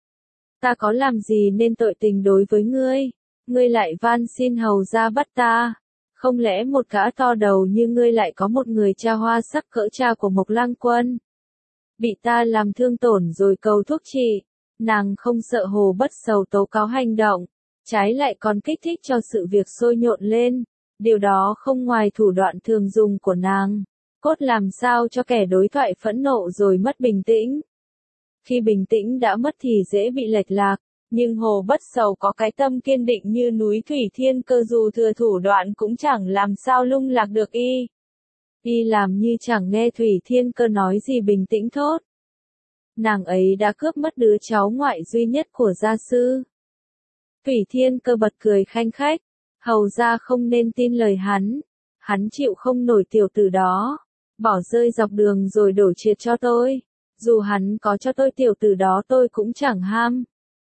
Ta có làm gì nên tội tình đối với ngươi? Ngươi lại van xin hầu ra bắt ta. Không lẽ một gã to đầu như ngươi lại có một người cha hoa sắc cỡ cha của Mộc Lang Quân? Bị ta làm thương tổn rồi cầu thuốc trị. Nàng không sợ Hồ Bất Sầu tố cáo hành động, trái lại còn kích thích cho sự việc sôi nhộn lên. Điều đó không ngoài thủ đoạn thường dùng của nàng, cốt làm sao cho kẻ đối thoại phẫn nộ rồi mất bình tĩnh. Khi bình tĩnh đã mất thì dễ bị lệch lạc, nhưng Hồ Bất Sầu có cái tâm kiên định như núi. Thủy Thiên Cơ dù thừa thủ đoạn cũng chẳng làm sao lung lạc được y. Y làm như chẳng nghe Thủy Thiên Cơ nói gì, bình tĩnh thốt. Nàng ấy đã cướp mất đứa cháu ngoại duy nhất của gia sư. Thủy Thiên Cơ bật cười khanh khách, hầu ra không nên tin lời hắn. Hắn chịu không nổi tiểu tử đó, bỏ rơi dọc đường rồi đổ triệt cho tôi. Dù hắn có cho tôi tiểu tử đó tôi cũng chẳng ham.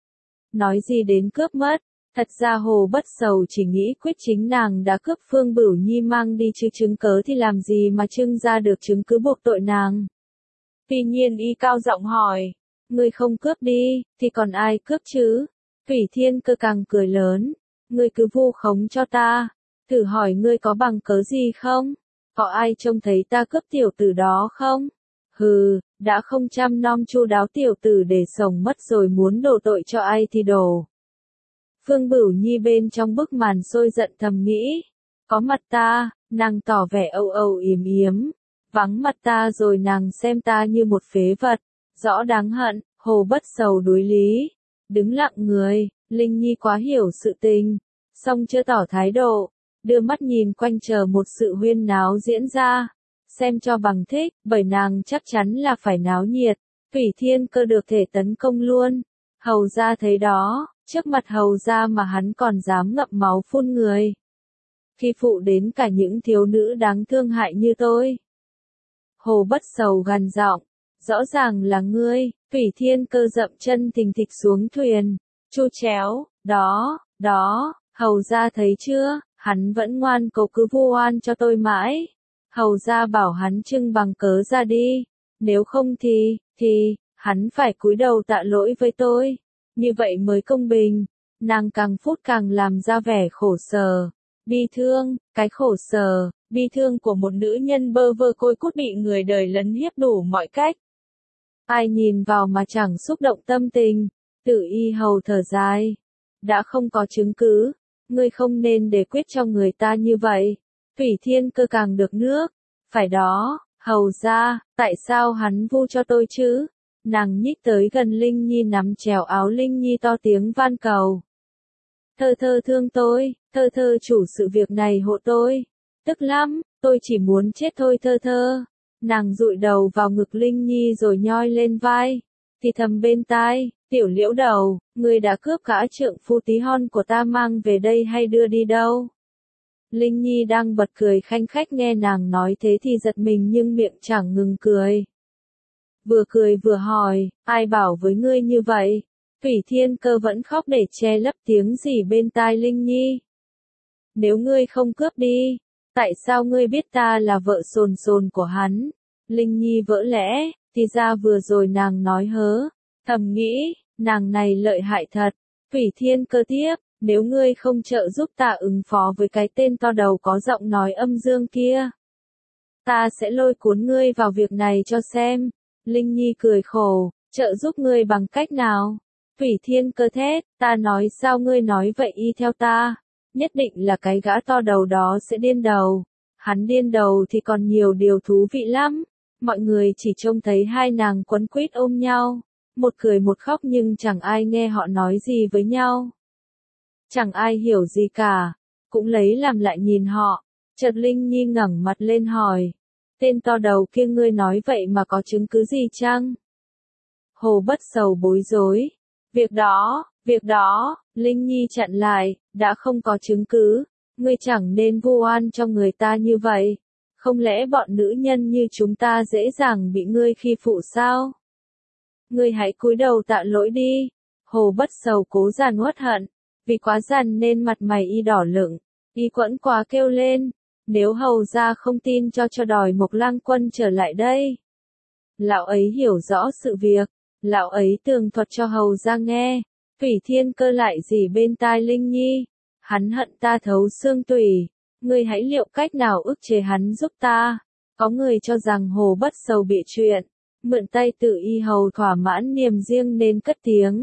Nói gì đến cướp mất, thật ra Hồ Bất Sầu chỉ nghĩ quyết chính nàng đã cướp Phương Bửu Nhi mang đi, chứ chứng cớ thì làm gì mà trưng ra được chứng cứ buộc tội nàng. Tuy nhiên y cao giọng hỏi, ngươi không cướp đi, thì còn ai cướp chứ? Thủy Thiên Cơ càng cười lớn, ngươi cứ vu khống cho ta, thử hỏi ngươi có bằng cớ gì không? Có ai trông thấy ta cướp tiểu tử đó không? Hừ, đã không chăm nom chu đáo tiểu tử để sống mất rồi muốn đổ tội cho ai thì đổ. Phương Bửu Nhi bên trong bức màn sôi giận thầm nghĩ, có mặt ta, nàng tỏ vẻ âu âu yếm yếm, vắng mặt ta rồi nàng xem ta như một phế vật, rõ đáng hận. Hồ Bất Sầu đối lý, đứng lặng người. Linh Nhi quá hiểu sự tình, song chưa tỏ thái độ, đưa mắt nhìn quanh chờ một sự huyên náo diễn ra. Xem cho bằng thích, bởi nàng chắc chắn là phải náo nhiệt. Thủy Thiên Cơ được thể tấn công luôn. Hầu gia thấy đó, trước mặt hầu gia mà hắn còn dám ngậm máu phun người. Khi phụ đến cả những thiếu nữ đáng thương hại như tôi. Hồ Bất Sầu gằn giọng, rõ ràng là ngươi. Thủy Thiên Cơ dậm chân thình thịch xuống thuyền. Chu chéo, đó, đó, hầu gia thấy chưa, hắn vẫn ngoan cố cứ vu oan cho tôi mãi. Hầu gia bảo hắn trưng bằng cớ ra đi. Nếu không thì, thì, hắn phải cúi đầu tạ lỗi với tôi. Như vậy mới công bình. Nàng càng phút càng làm ra vẻ khổ sở, bi thương, cái khổ sở, bi thương của một nữ nhân bơ vơ côi cút bị người đời lấn hiếp đủ mọi cách. Ai nhìn vào mà chẳng xúc động tâm tình. Tử Y Hầu thở dài. Đã không có chứng cứ, ngươi không nên để quyết cho người ta như vậy. Thủy Thiên Cơ càng được nước. Phải đó, Hầu ra, tại sao hắn vu cho tôi chứ? Nàng nhích tới gần Linh Nhi nắm chèo áo Linh Nhi to tiếng van cầu. Thơ thơ thương tôi, thơ thơ chủ sự việc này hộ tôi. Tức lắm, tôi chỉ muốn chết thôi thơ thơ. Nàng dụi đầu vào ngực Linh Nhi rồi nhoi lên vai. Thì thầm bên tai, tiểu liễu đầu, ngươi đã cướp cả trượng phu tí hon của ta mang về đây hay đưa đi đâu? Linh Nhi đang bật cười khanh khách nghe nàng nói thế thì giật mình nhưng miệng chẳng ngừng cười. Vừa cười vừa hỏi, ai bảo với ngươi như vậy? Thủy Thiên Cơ vẫn khóc để che lấp tiếng gì bên tai Linh Nhi. Nếu ngươi không cướp đi, tại sao ngươi biết ta là vợ sồn sồn của hắn? Linh Nhi vỡ lẽ, thì ra vừa rồi nàng nói hớ, thầm nghĩ, nàng này lợi hại thật. Thủy Thiên Cơ tiếp, nếu ngươi không trợ giúp ta ứng phó với cái tên to đầu có giọng nói âm dương kia, ta sẽ lôi cuốn ngươi vào việc này cho xem. Linh Nhi cười khổ, trợ giúp ngươi bằng cách nào? Thủy Thiên Cơ thét, ta nói sao ngươi nói vậy y theo ta, nhất định là cái gã to đầu đó sẽ điên đầu. Hắn điên đầu thì còn nhiều điều thú vị lắm. Mọi người chỉ trông thấy hai nàng quấn quýt ôm nhau, một cười một khóc nhưng chẳng ai nghe họ nói gì với nhau. Chẳng ai hiểu gì cả, cũng lấy làm lại nhìn họ. Chợt Linh Nhi ngẩng mặt lên hỏi, tên to đầu kia ngươi nói vậy mà có chứng cứ gì chăng? Hồ Bất Sầu bối rối. Việc đó, việc đó, Linh Nhi chặn lại, đã không có chứng cứ, ngươi chẳng nên vu oan cho người ta như vậy. Không lẽ bọn nữ nhân như chúng ta dễ dàng bị ngươi khi phụ sao? Ngươi hãy cúi đầu tạ lỗi đi. Hồ Bất Sầu cố dàn uất hận, vì quá dằn nên mặt mày y đỏ lựng, y quẫn quá kêu lên, nếu hầu ra không tin cho cho đòi Mộc Lang Quân trở lại đây. Lão ấy hiểu rõ sự việc, lão ấy tường thuật cho hầu ra nghe. Thủy Thiên Cơ lại rỉ bên tai Linh Nhi, hắn hận ta thấu xương tủy, ngươi hãy liệu cách nào ức chế hắn giúp ta. Có người cho rằng Hồ Bất Sầu bị chuyện, mượn tay Tử Y Hầu thỏa mãn niềm riêng nên cất tiếng.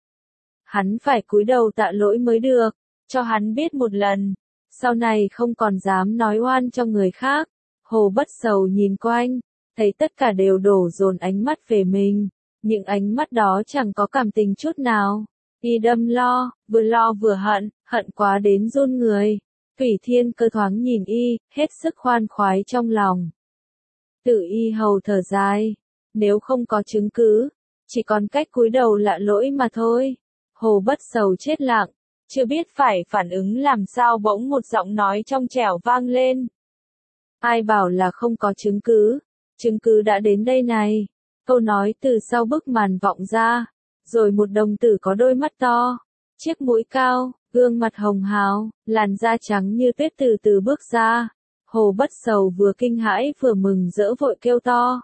Hắn phải cúi đầu tạ lỗi mới được, cho hắn biết một lần, sau này không còn dám nói oan cho người khác. Hồ Bất Sầu nhìn quanh, thấy tất cả đều đổ dồn ánh mắt về mình, những ánh mắt đó chẳng có cảm tình chút nào. Y đâm lo, vừa lo vừa hận, hận quá đến run người. Thủy Thiên Cơ thoáng nhìn y, hết sức khoan khoái trong lòng. Tử Y Hầu thở dài, nếu không có chứng cứ, chỉ còn cách cúi đầu lạ lỗi mà thôi. Hồ Bất Sầu chết lặng, chưa biết phải phản ứng làm sao bỗng một giọng nói trong trẻo vang lên. Ai bảo là không có chứng cứ, chứng cứ đã đến đây này. Câu nói từ sau bức màn vọng ra, rồi một đồng tử có đôi mắt to, chiếc mũi cao, gương mặt hồng hào, làn da trắng như tuyết từ từ bước ra. Hồ Bất Sầu vừa kinh hãi vừa mừng rỡ vội kêu to.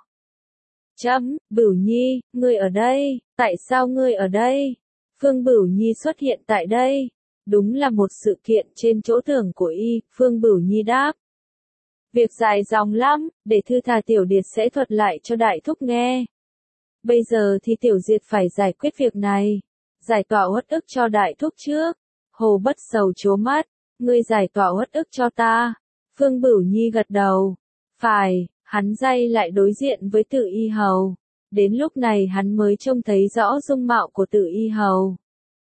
Chấm, Bửu Nhi, ngươi ở đây, tại sao ngươi ở đây? Phương Bửu Nhi xuất hiện tại đây, đúng là một sự kiện trên chỗ tưởng của y. Phương Bửu Nhi đáp. Việc dài dòng lắm, để thư thà Tiểu Điệt sẽ thuật lại cho Đại Thúc nghe. Bây giờ thì Tiểu Diệt phải giải quyết việc này, giải tỏa uất ức cho Đại Thúc trước. Hồ Bất Sầu trố mắt, ngươi giải tỏa uất ức cho ta. Phương Bửu Nhi gật đầu. Phải, hắn day lại đối diện với Tử Y Hầu. Đến lúc này hắn mới trông thấy rõ dung mạo của Tử Y Hầu.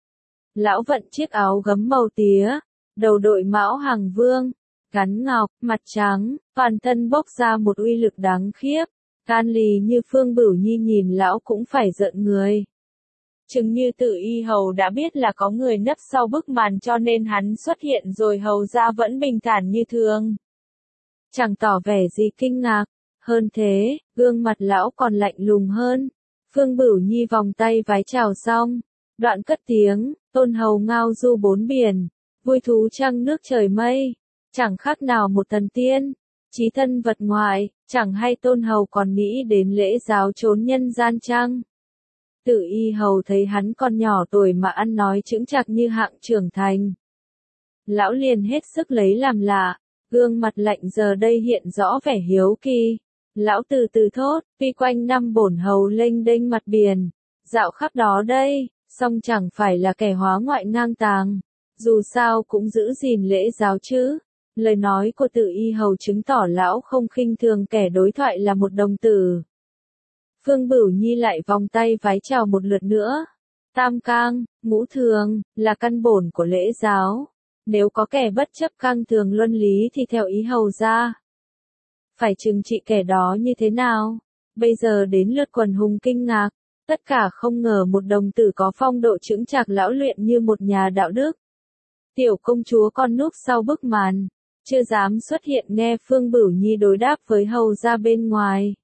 Lão vận chiếc áo gấm màu tía, đầu đội mão hàng vương, gắn ngọc, mặt trắng, toàn thân bốc ra một uy lực đáng khiếp. Can lì như Phương Bửu Nhi nhìn lão cũng phải rợn người. Chừng như Tử Y Hầu đã biết là có người nấp sau bức màn cho nên hắn xuất hiện rồi hầu ra vẫn bình thản như thường. Chẳng tỏ vẻ gì kinh ngạc. Hơn thế, gương mặt lão còn lạnh lùng hơn. Phương Bửu Nhi vòng tay vái chào xong, đoạn cất tiếng, tôn hầu ngao du bốn biển, vui thú trăng nước trời mây, chẳng khác nào một thần tiên. Chí thân vật ngoại, chẳng hay Tôn Hầu còn nghĩ đến lễ giáo trốn nhân gian chăng? Tử Y Hầu thấy hắn còn nhỏ tuổi mà ăn nói chững chạc như hạng trưởng thành. Lão liền hết sức lấy làm lạ, gương mặt lạnh giờ đây hiện rõ vẻ hiếu kỳ. Lão từ từ thốt, tuy quanh năm bổn hầu lênh đênh mặt biển, dạo khắp đó đây, song chẳng phải là kẻ hóa ngoại ngang tàng, dù sao cũng giữ gìn lễ giáo chứ. Lời nói của Tử Y Hầu chứng tỏ lão không khinh thường kẻ đối thoại là một đồng tử. Phương Bửu Nhi lại vòng tay vái chào một lượt nữa. Tam cang, ngũ thường, là căn bổn của lễ giáo. Nếu có kẻ bất chấp cang thường luân lý thì theo ý hầu ra, phải trừng trị kẻ đó như thế nào? Bây giờ đến lượt quần hùng kinh ngạc, tất cả không ngờ một đồng tử có phong độ chững chạc lão luyện như một nhà đạo đức. Tiểu công chúa con núp sau bức màn, chưa dám xuất hiện nghe Phương Bửu Nhi đối đáp với hầu ra bên ngoài.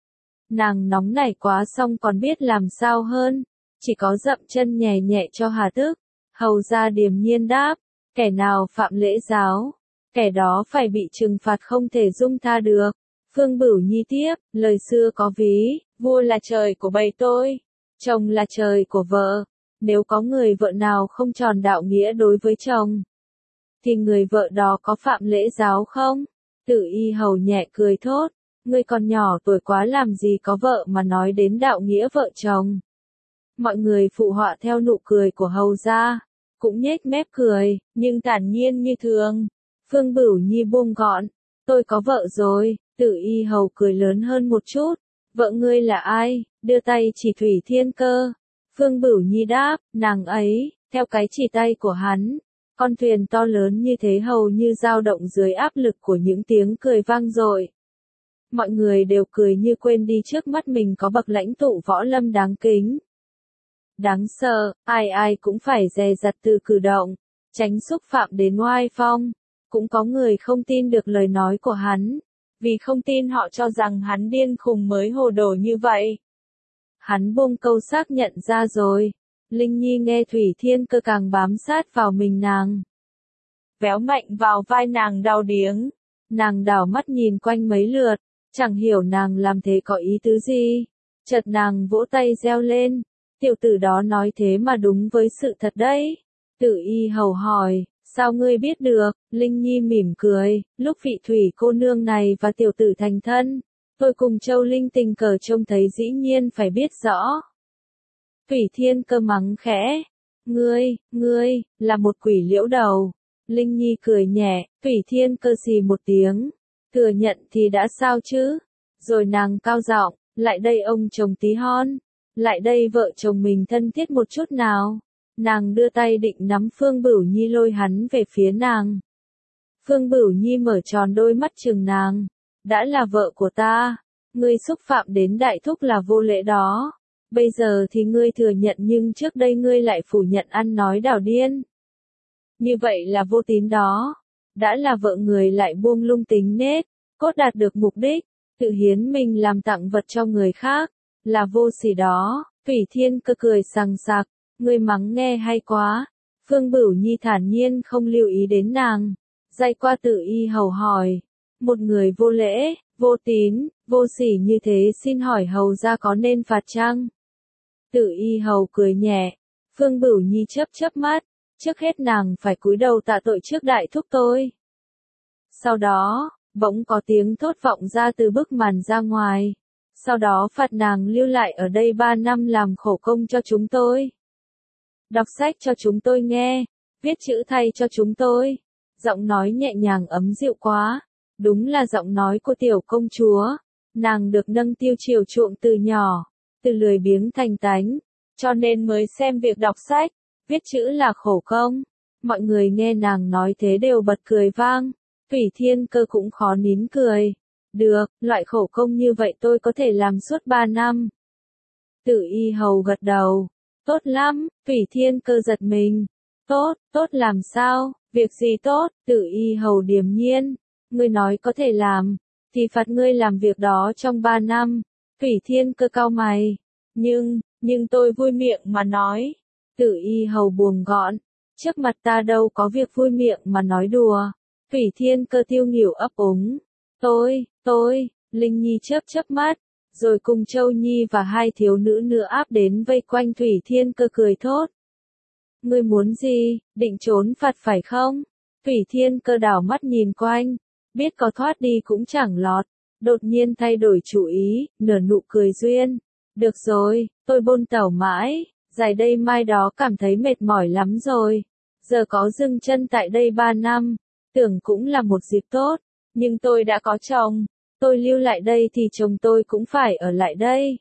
Nàng nóng nảy quá xong còn biết làm sao hơn, chỉ có dậm chân nhẹ nhẹ cho hà tức. Hầu ra điềm nhiên đáp, kẻ nào phạm lễ giáo, kẻ đó phải bị trừng phạt không thể dung tha được. Phương Bửu Nhi tiếp, lời xưa có ví, vua là trời của bầy tôi, chồng là trời của vợ. Nếu có người vợ nào không tròn đạo nghĩa đối với chồng, thì người vợ đó có phạm lễ giáo không? Tử Y Hầu nhẹ cười thốt, ngươi còn nhỏ tuổi quá làm gì có vợ mà nói đến đạo nghĩa vợ chồng. Mọi người phụ họa theo nụ cười của hầu gia, cũng nhếch mép cười, nhưng thản nhiên như thường. Phương Bửu Nhi buông gọn, tôi có vợ rồi. Tử Y Hầu cười lớn hơn một chút, vợ ngươi là ai? Đưa tay chỉ Thủy Thiên Cơ. Phương Bửu Nhi đáp, nàng ấy, theo cái chỉ tay của hắn. Con thuyền to lớn như thế hầu như dao động dưới áp lực của những tiếng cười vang dội. Mọi người đều cười như quên đi trước mắt mình có bậc lãnh tụ võ lâm đáng kính. Đáng sợ, ai ai cũng phải dè dặt từ cử động, tránh xúc phạm đến oai phong. Cũng có người không tin được lời nói của hắn, vì không tin họ cho rằng hắn điên khùng mới hồ đồ như vậy. Hắn buông câu xác nhận ra rồi. Linh Nhi nghe Thủy Thiên Cơ càng bám sát vào mình nàng, véo mạnh vào vai nàng đau điếng. Nàng đảo mắt nhìn quanh mấy lượt, chẳng hiểu nàng làm thế có ý tứ gì. Chợt nàng vỗ tay reo lên, tiểu tử đó nói thế mà đúng với sự thật đấy. Tử Y Hầu hỏi, sao ngươi biết được? Linh Nhi mỉm cười, lúc vị thủy cô nương này và tiểu tử thành thân, tôi cùng Châu Linh tình cờ trông thấy dĩ nhiên phải biết rõ. Thủy Thiên Cơ mắng khẽ, ngươi, ngươi, là một quỷ liễu đầu. Linh Nhi cười nhẹ, Thủy Thiên Cơ xì một tiếng, thừa nhận thì đã sao chứ? Rồi nàng cao giọng, lại đây ông chồng tí hon, lại đây vợ chồng mình thân thiết một chút nào. Nàng đưa tay định nắm Phương Bửu Nhi lôi hắn về phía nàng. Phương Bửu Nhi mở tròn đôi mắt trừng nàng, đã là vợ của ta, ngươi xúc phạm đến đại thúc là vô lễ đó. Bây giờ thì ngươi thừa nhận nhưng trước đây ngươi lại phủ nhận ăn nói đảo điên. Như vậy là vô tín đó. Đã là vợ người lại buông lung tính nết, cốt đạt được mục đích, tự hiến mình làm tặng vật cho người khác, là vô sỉ đó. Thủy Thiên Cơ cười sằng sặc, ngươi mắng nghe hay quá. Phương Bửu Nhi thản nhiên không lưu ý đến nàng. Dây qua Tử Y Hầu hỏi, một người vô lễ, vô tín, vô sỉ như thế xin hỏi hầu ra có nên phạt chăng? Tử Y Hầu cười nhẹ, Phương Bửu Nhi chớp chớp mắt, trước hết nàng phải cúi đầu tạ tội trước đại thúc tôi. Sau đó, bỗng có tiếng thốt vọng ra từ bức màn ra ngoài. Sau đó phạt nàng lưu lại ở đây ba năm làm khổ công cho chúng tôi. Đọc sách cho chúng tôi nghe, viết chữ thay cho chúng tôi. Giọng nói nhẹ nhàng ấm dịu quá, đúng là giọng nói của tiểu công chúa. Nàng được nâng tiêu chiều chuộng từ nhỏ, từ lười biếng thành tánh, cho nên mới xem việc đọc sách, viết chữ là khổ công. Mọi người nghe nàng nói thế đều bật cười vang. Thủy Thiên Cơ cũng khó nín cười. Được, loại khổ công như vậy tôi có thể làm suốt ba năm. Tử Y Hầu gật đầu. Tốt lắm, Thủy Thiên Cơ giật mình. Tốt, tốt làm sao, việc gì tốt? Tử Y Hầu điềm nhiên. Ngươi nói có thể làm, thì phạt ngươi làm việc đó trong ba năm. Thủy Thiên Cơ cau mày. Nhưng, nhưng tôi vui miệng mà nói. Tử Y Hầu buồn gọn. Trước mặt ta đâu có việc vui miệng mà nói đùa. Thủy Thiên Cơ tiêu nghỉu ấp úng. Tôi, tôi, Linh Nhi chớp chớp mắt, rồi cùng Châu Nhi và hai thiếu nữ nữa áp đến vây quanh Thủy Thiên Cơ cười thốt. Ngươi muốn gì, định trốn phạt phải không? Thủy Thiên Cơ đảo mắt nhìn quanh, biết có thoát đi cũng chẳng lọt, đột nhiên thay đổi chủ ý, nở nụ cười duyên. Được rồi, tôi bôn tẩu mãi, dài đây mai đó cảm thấy mệt mỏi lắm rồi. Giờ có dừng chân tại đây ba năm, tưởng cũng là một dịp tốt, nhưng tôi đã có chồng, tôi lưu lại đây thì chồng tôi cũng phải ở lại đây.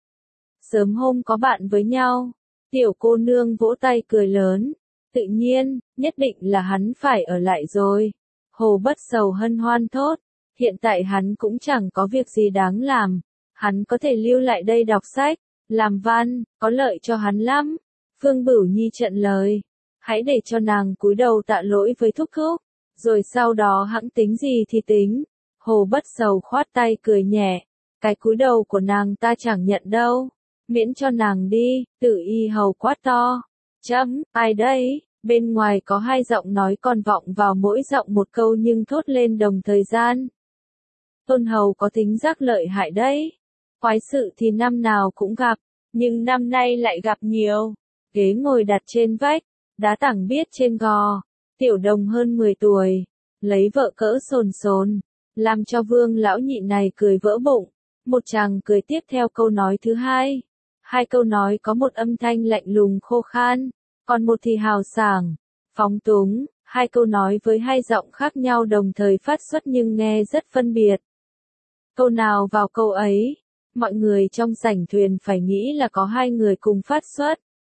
Sớm hôm có bạn với nhau, tiểu cô nương vỗ tay cười lớn, tự nhiên, nhất định là hắn phải ở lại rồi. Hồ Bất Sầu hân hoan thốt, hiện tại hắn cũng chẳng có việc gì đáng làm, hắn có thể lưu lại đây đọc sách, làm văn, có lợi cho hắn lắm. Phương Bửu Nhi trận lời, hãy để cho nàng cúi đầu tạ lỗi với thúc thúc, rồi sau đó hẵng tính gì thì tính. Hồ Bất Sầu khoát tay cười nhẹ, cái cúi đầu của nàng ta chẳng nhận đâu, miễn cho nàng đi. Tử Y Hầu quát to, chấm, ai đấy? Bên ngoài có hai giọng nói còn vọng vào mỗi giọng một câu nhưng thốt lên đồng thời gian. Tôn Hầu có tính giác lợi hại đấy. Quái sự thì năm nào cũng gặp, nhưng năm nay lại gặp nhiều. Ghế ngồi đặt trên vách, đá tảng biết trên gò, tiểu đồng hơn mười tuổi, lấy vợ cỡ sồn sồn, làm cho Vương lão nhị này cười vỡ bụng. Một chàng cười tiếp theo câu nói thứ hai. Hai câu nói có một âm thanh lạnh lùng khô khan, còn một thì hào sảng, phóng túng. Hai câu nói với hai giọng khác nhau đồng thời phát xuất nhưng nghe rất phân biệt. Câu nào vào câu ấy, mọi người trong sảnh thuyền phải nghĩ là có hai người cùng phát xuất.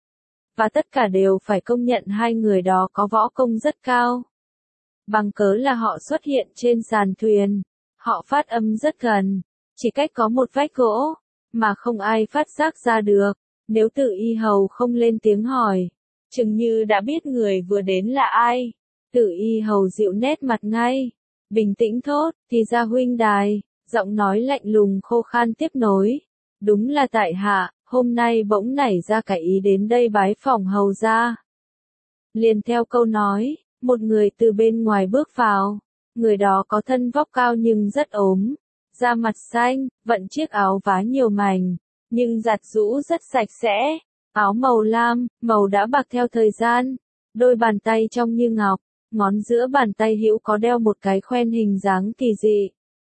Và tất cả đều phải công nhận hai người đó có võ công rất cao. Bằng cớ là họ xuất hiện trên sàn thuyền, họ phát âm rất gần, chỉ cách có một vách gỗ, mà không ai phát giác ra được. Nếu Tử Y Hầu không lên tiếng hỏi, chừng như đã biết người vừa đến là ai. Tử Y Hầu dịu nét mặt ngay, bình tĩnh thốt, thì ra huynh đài, giọng nói lạnh lùng khô khan tiếp nối. Đúng là tại hạ, hôm nay bỗng nảy ra cái ý đến đây bái phỏng hầu gia. Liền theo câu nói, một người từ bên ngoài bước vào, người đó có thân vóc cao nhưng rất ốm, da mặt xanh, vận chiếc áo vá nhiều mảnh, nhưng giặt giũ rất sạch sẽ, áo màu lam, màu đã bạc theo thời gian, đôi bàn tay trong như ngọc, ngón giữa bàn tay hữu có đeo một cái khoen hình dáng kỳ dị.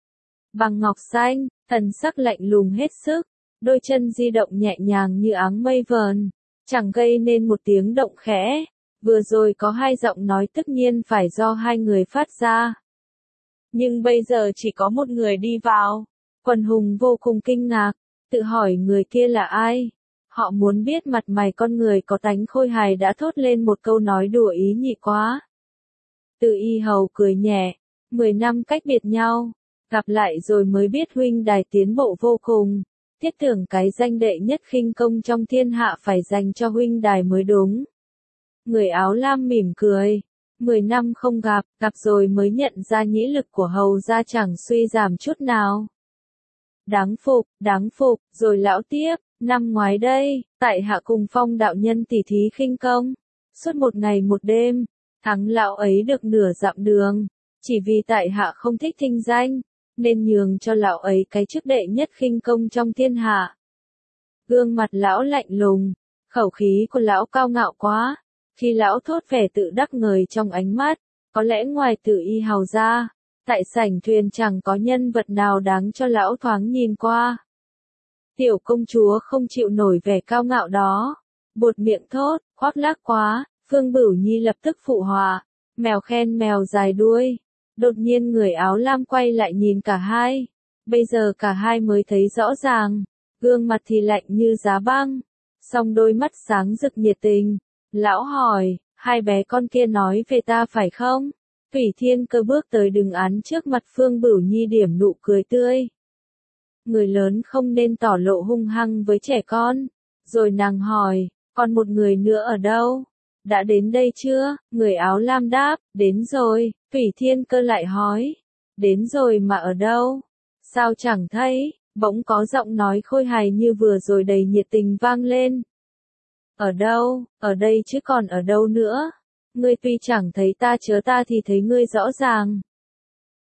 Bằng ngọc xanh, thần sắc lạnh lùng hết sức, đôi chân di động nhẹ nhàng như áng mây vờn, chẳng gây nên một tiếng động khẽ. Vừa rồi có hai giọng nói tất nhiên phải do hai người phát ra. Nhưng bây giờ chỉ có một người đi vào. Quần hùng vô cùng kinh ngạc, tự hỏi người kia là ai. Họ muốn biết mặt mày con người có tánh khôi hài đã thốt lên một câu nói đùa ý nhị quá. Tử Y Hầu cười nhẹ, mười năm cách biệt nhau, gặp lại rồi mới biết huynh đài tiến bộ vô cùng. Thiết tưởng cái danh đệ nhất khinh công trong thiên hạ phải dành cho huynh đài mới đúng. Người áo lam mỉm cười, mười năm không gặp, gặp rồi mới nhận ra nhĩ lực của hầu gia chẳng suy giảm chút nào. Đáng phục, đáng phục, rồi lão tiếp, năm ngoái đây, tại hạ cùng Phong đạo nhân tỉ thí khinh công, suốt một ngày một đêm, thắng lão ấy được nửa dặm đường, chỉ vì tại hạ không thích thinh danh, nên nhường cho lão ấy cái chức đệ nhất khinh công trong thiên hạ. Gương mặt lão lạnh lùng, khẩu khí của lão cao ngạo quá. Khi lão thốt vẻ tự đắc ngời trong ánh mắt, có lẽ ngoài Tử Y Hầu ra, tại sảnh thuyền chẳng có nhân vật nào đáng cho lão thoáng nhìn qua. Tiểu công chúa không chịu nổi vẻ cao ngạo đó, buột miệng thốt, khoác lác quá. Phương Bửu Nhi lập tức phụ họa, mèo khen mèo dài đuôi. Đột nhiên người áo lam quay lại nhìn cả hai, bây giờ cả hai mới thấy rõ ràng, gương mặt thì lạnh như giá băng, song đôi mắt sáng rực nhiệt tình. Lão hỏi, hai bé con kia nói về ta phải không? Thủy Thiên Cơ bước tới đứng án trước mặt Phương Bửu Nhi điểm nụ cười tươi. Người lớn không nên tỏ lộ hung hăng với trẻ con. Rồi nàng hỏi, còn một người nữa ở đâu? Đã đến đây chưa? Người áo lam đáp, đến rồi. Thủy Thiên Cơ lại hỏi, đến rồi mà ở đâu? Sao chẳng thấy? Bỗng có giọng nói khôi hài như vừa rồi đầy nhiệt tình vang lên. Ở đâu, ở đây chứ còn ở đâu nữa? Ngươi tuy chẳng thấy ta chớ ta thì thấy ngươi rõ ràng.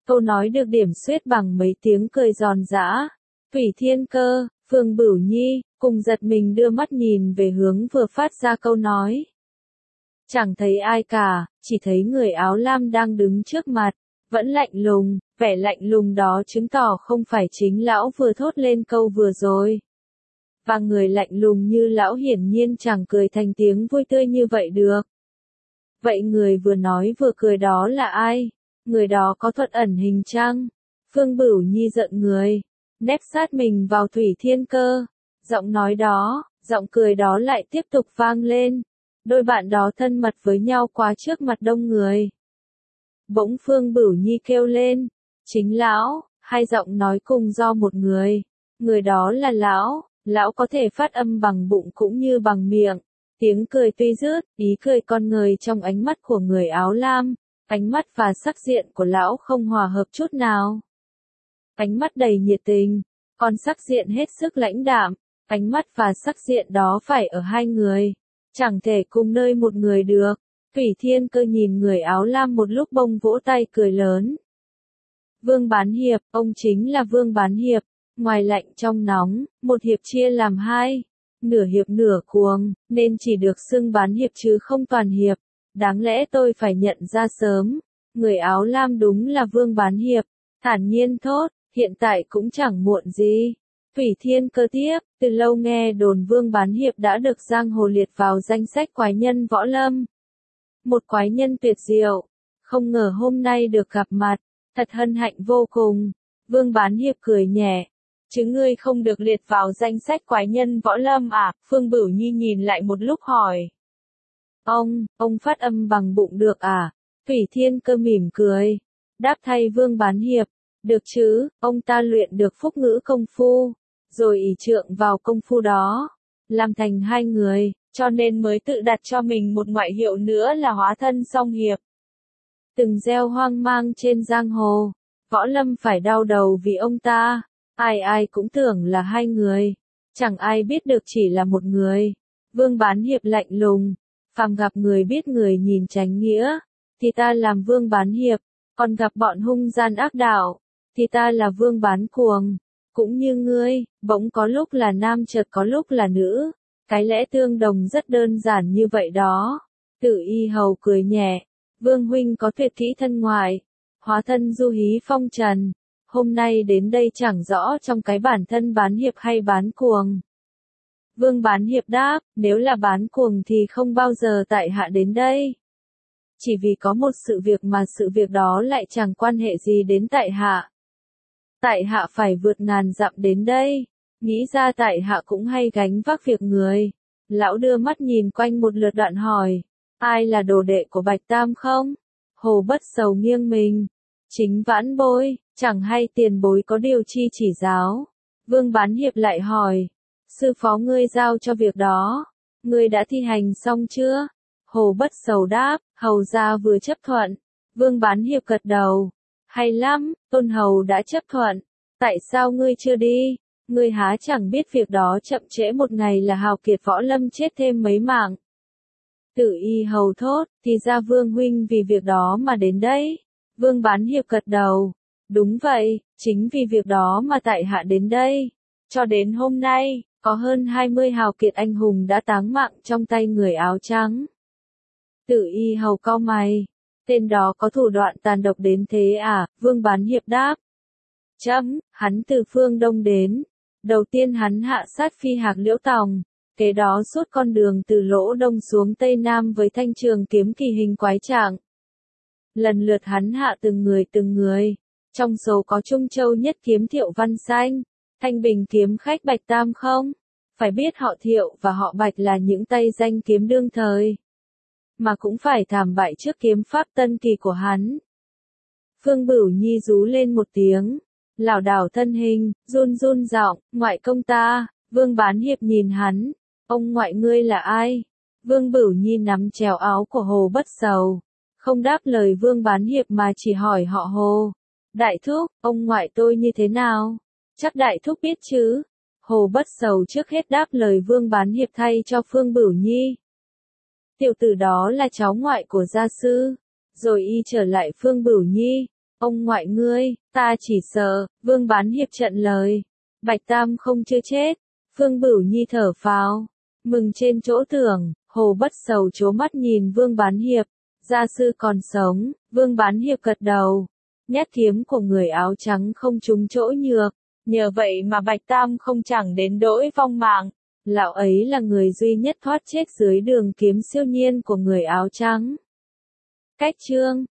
Câu nói được điểm xuyết bằng mấy tiếng cười giòn giã. Thủy Thiên Cơ, Phương Bửu Nhi, cùng giật mình đưa mắt nhìn về hướng vừa phát ra câu nói. Chẳng thấy ai cả, chỉ thấy người áo lam đang đứng trước mặt, vẫn lạnh lùng, vẻ lạnh lùng đó chứng tỏ không phải chính lão vừa thốt lên câu vừa rồi. Và người lạnh lùng như lão hiển nhiên chẳng cười thành tiếng vui tươi như vậy được. Vậy người vừa nói vừa cười đó là ai? Người đó có thuật ẩn hình chăng? Phương Bửu Nhi giận người, nép sát mình vào Thủy Thiên Cơ. Giọng nói đó, giọng cười đó lại tiếp tục vang lên. Đôi bạn đó thân mật với nhau quá trước mặt đông người. Bỗng Phương Bửu Nhi kêu lên, chính lão, hai giọng nói cùng do một người. Người đó là lão, lão có thể phát âm bằng bụng cũng như bằng miệng. Tiếng cười tuy rứt, ý cười con người trong ánh mắt của người áo lam, ánh mắt và sắc diện của lão không hòa hợp chút nào. Ánh mắt đầy nhiệt tình, còn sắc diện hết sức lãnh đạm, ánh mắt và sắc diện đó phải ở hai người, chẳng thể cùng nơi một người được. Thủy Thiên Cơ nhìn người áo lam một lúc bông vỗ tay cười lớn. Vương Bán Hiệp, ông chính là Vương Bán Hiệp, ngoài lạnh trong nóng, một hiệp chia làm hai, nửa hiệp nửa cuồng, nên chỉ được xưng Bán Hiệp chứ không toàn hiệp, đáng lẽ tôi phải nhận ra sớm, người áo lam đúng là Vương Bán Hiệp, thản nhiên thốt, hiện tại cũng chẳng muộn gì. Thủy Thiên Cơ tiếp, từ lâu nghe đồn Vương Bán Hiệp đã được giang hồ liệt vào danh sách quái nhân võ lâm. Một quái nhân tuyệt diệu, không ngờ hôm nay được gặp mặt, thật hân hạnh vô cùng. Vương Bán Hiệp cười nhẹ, chứ ngươi không được liệt vào danh sách quái nhân võ lâm à? Phương Bửu Nhi nhìn lại một lúc hỏi. Ông, ông phát âm bằng bụng được à? Thủy Thiên Cơ mỉm cười, đáp thay Vương Bán Hiệp, được chứ, ông ta luyện được phúc ngữ công phu, rồi ỷ trượng vào công phu đó, làm thành hai người, cho nên mới tự đặt cho mình một ngoại hiệu nữa là hóa thân song hiệp. Từng gieo hoang mang trên giang hồ, võ lâm phải đau đầu vì ông ta, ai ai cũng tưởng là hai người, chẳng ai biết được chỉ là một người. Vương Bán Hiệp lạnh lùng, phàm gặp người biết người nhìn tránh nghĩa, thì ta làm Vương Bán Hiệp, còn gặp bọn hung gian ác đạo, thì ta là Vương Bán Cuồng. Cũng như ngươi, bỗng có lúc là nam chợt có lúc là nữ, cái lẽ tương đồng rất đơn giản như vậy đó. Tử Y Hầu cười nhẹ, Vương huynh có tuyệt kỹ thân ngoại, hóa thân du hí phong trần, hôm nay đến đây chẳng rõ trong cái bản thân bán hiệp hay bán cuồng. Vương Bán Hiệp đáp, nếu là bán cuồng thì không bao giờ tại hạ đến đây. Chỉ vì có một sự việc mà sự việc đó lại chẳng quan hệ gì đến tại hạ. Tại hạ phải vượt ngàn dặm đến đây, nghĩ ra tại hạ cũng hay gánh vác việc người. Lão đưa mắt nhìn quanh một lượt đoạn hỏi, ai là đồ đệ của Bạch Tam không? Hồ Bất Sầu nghiêng mình, chính Vãn Bối, chẳng hay tiền bối có điều chi chỉ giáo. Vương Bán Hiệp lại hỏi, sư phó ngươi giao cho việc đó, ngươi đã thi hành xong chưa? Hồ Bất Sầu đáp, hầu gia vừa chấp thuận. Vương Bán Hiệp gật đầu, hay lắm, Tôn hầu đã chấp thuận, tại sao ngươi chưa đi? Ngươi há chẳng biết việc đó chậm trễ một ngày là hào kiệt võ lâm chết thêm mấy mạng. Tử Y Hầu thốt, thì ra Vương huynh vì việc đó mà đến đấy. Vương Bán Hiệp gật đầu, đúng vậy, chính vì việc đó mà tại hạ đến đây. Cho đến hôm nay, có hơn hai mươi hào kiệt anh hùng đã táng mạng trong tay người áo trắng. Tử Y Hầu cau mày, tên đó có thủ đoạn tàn độc đến thế à? Vương Bán Hiệp đáp, chấm, hắn từ phương Đông đến. Đầu tiên hắn hạ sát Phi Hạc Liễu Tòng, kế đó suốt con đường từ Lỗ Đông xuống Tây Nam với thanh trường kiếm kỳ hình quái trạng. Lần lượt hắn hạ từng người từng người, trong số có Trung Châu Nhất Kiếm Thiệu Văn Xanh, Thanh Bình kiếm khách Bạch Tam không? Phải biết họ Thiệu và họ Bạch là những tay danh kiếm đương thời, mà cũng phải thảm bại trước kiếm pháp tân kỳ của hắn. Phương Bửu Nhi rú lên một tiếng, lảo đảo thân hình, run run giọng, ngoại công ta. Vương Bán Hiệp nhìn hắn, ông ngoại ngươi là ai? Vương Bửu Nhi nắm chéo áo của Hồ Bất Sầu, không đáp lời Vương Bán Hiệp mà chỉ hỏi họ Hồ. Đại thúc, ông ngoại tôi như thế nào? Chắc đại thúc biết chứ? Hồ Bất Sầu trước hết đáp lời Vương Bán Hiệp thay cho Phương Bửu Nhi. Tiểu tử đó là cháu ngoại của gia sư. Rồi y trở lại Phương Bửu Nhi, Ông ngoại ngươi, ta chỉ sợ, Vương Bán Hiệp trận lời. Bạch Tam không chưa chết. Phương Bửu Nhi thở phào. Mừng trên chỗ tưởng, Hồ Bất Sầu trố mắt nhìn Vương Bán Hiệp. Gia sư còn sống, Vương Bán Hiệp gật đầu. Nhát kiếm của người áo trắng không trúng chỗ nhược. Nhờ vậy mà Bạch Tam không chẳng đến đỗi vong mạng. Lão ấy là người duy nhất thoát chết dưới đường kiếm siêu nhiên của người áo trắng. Cách chương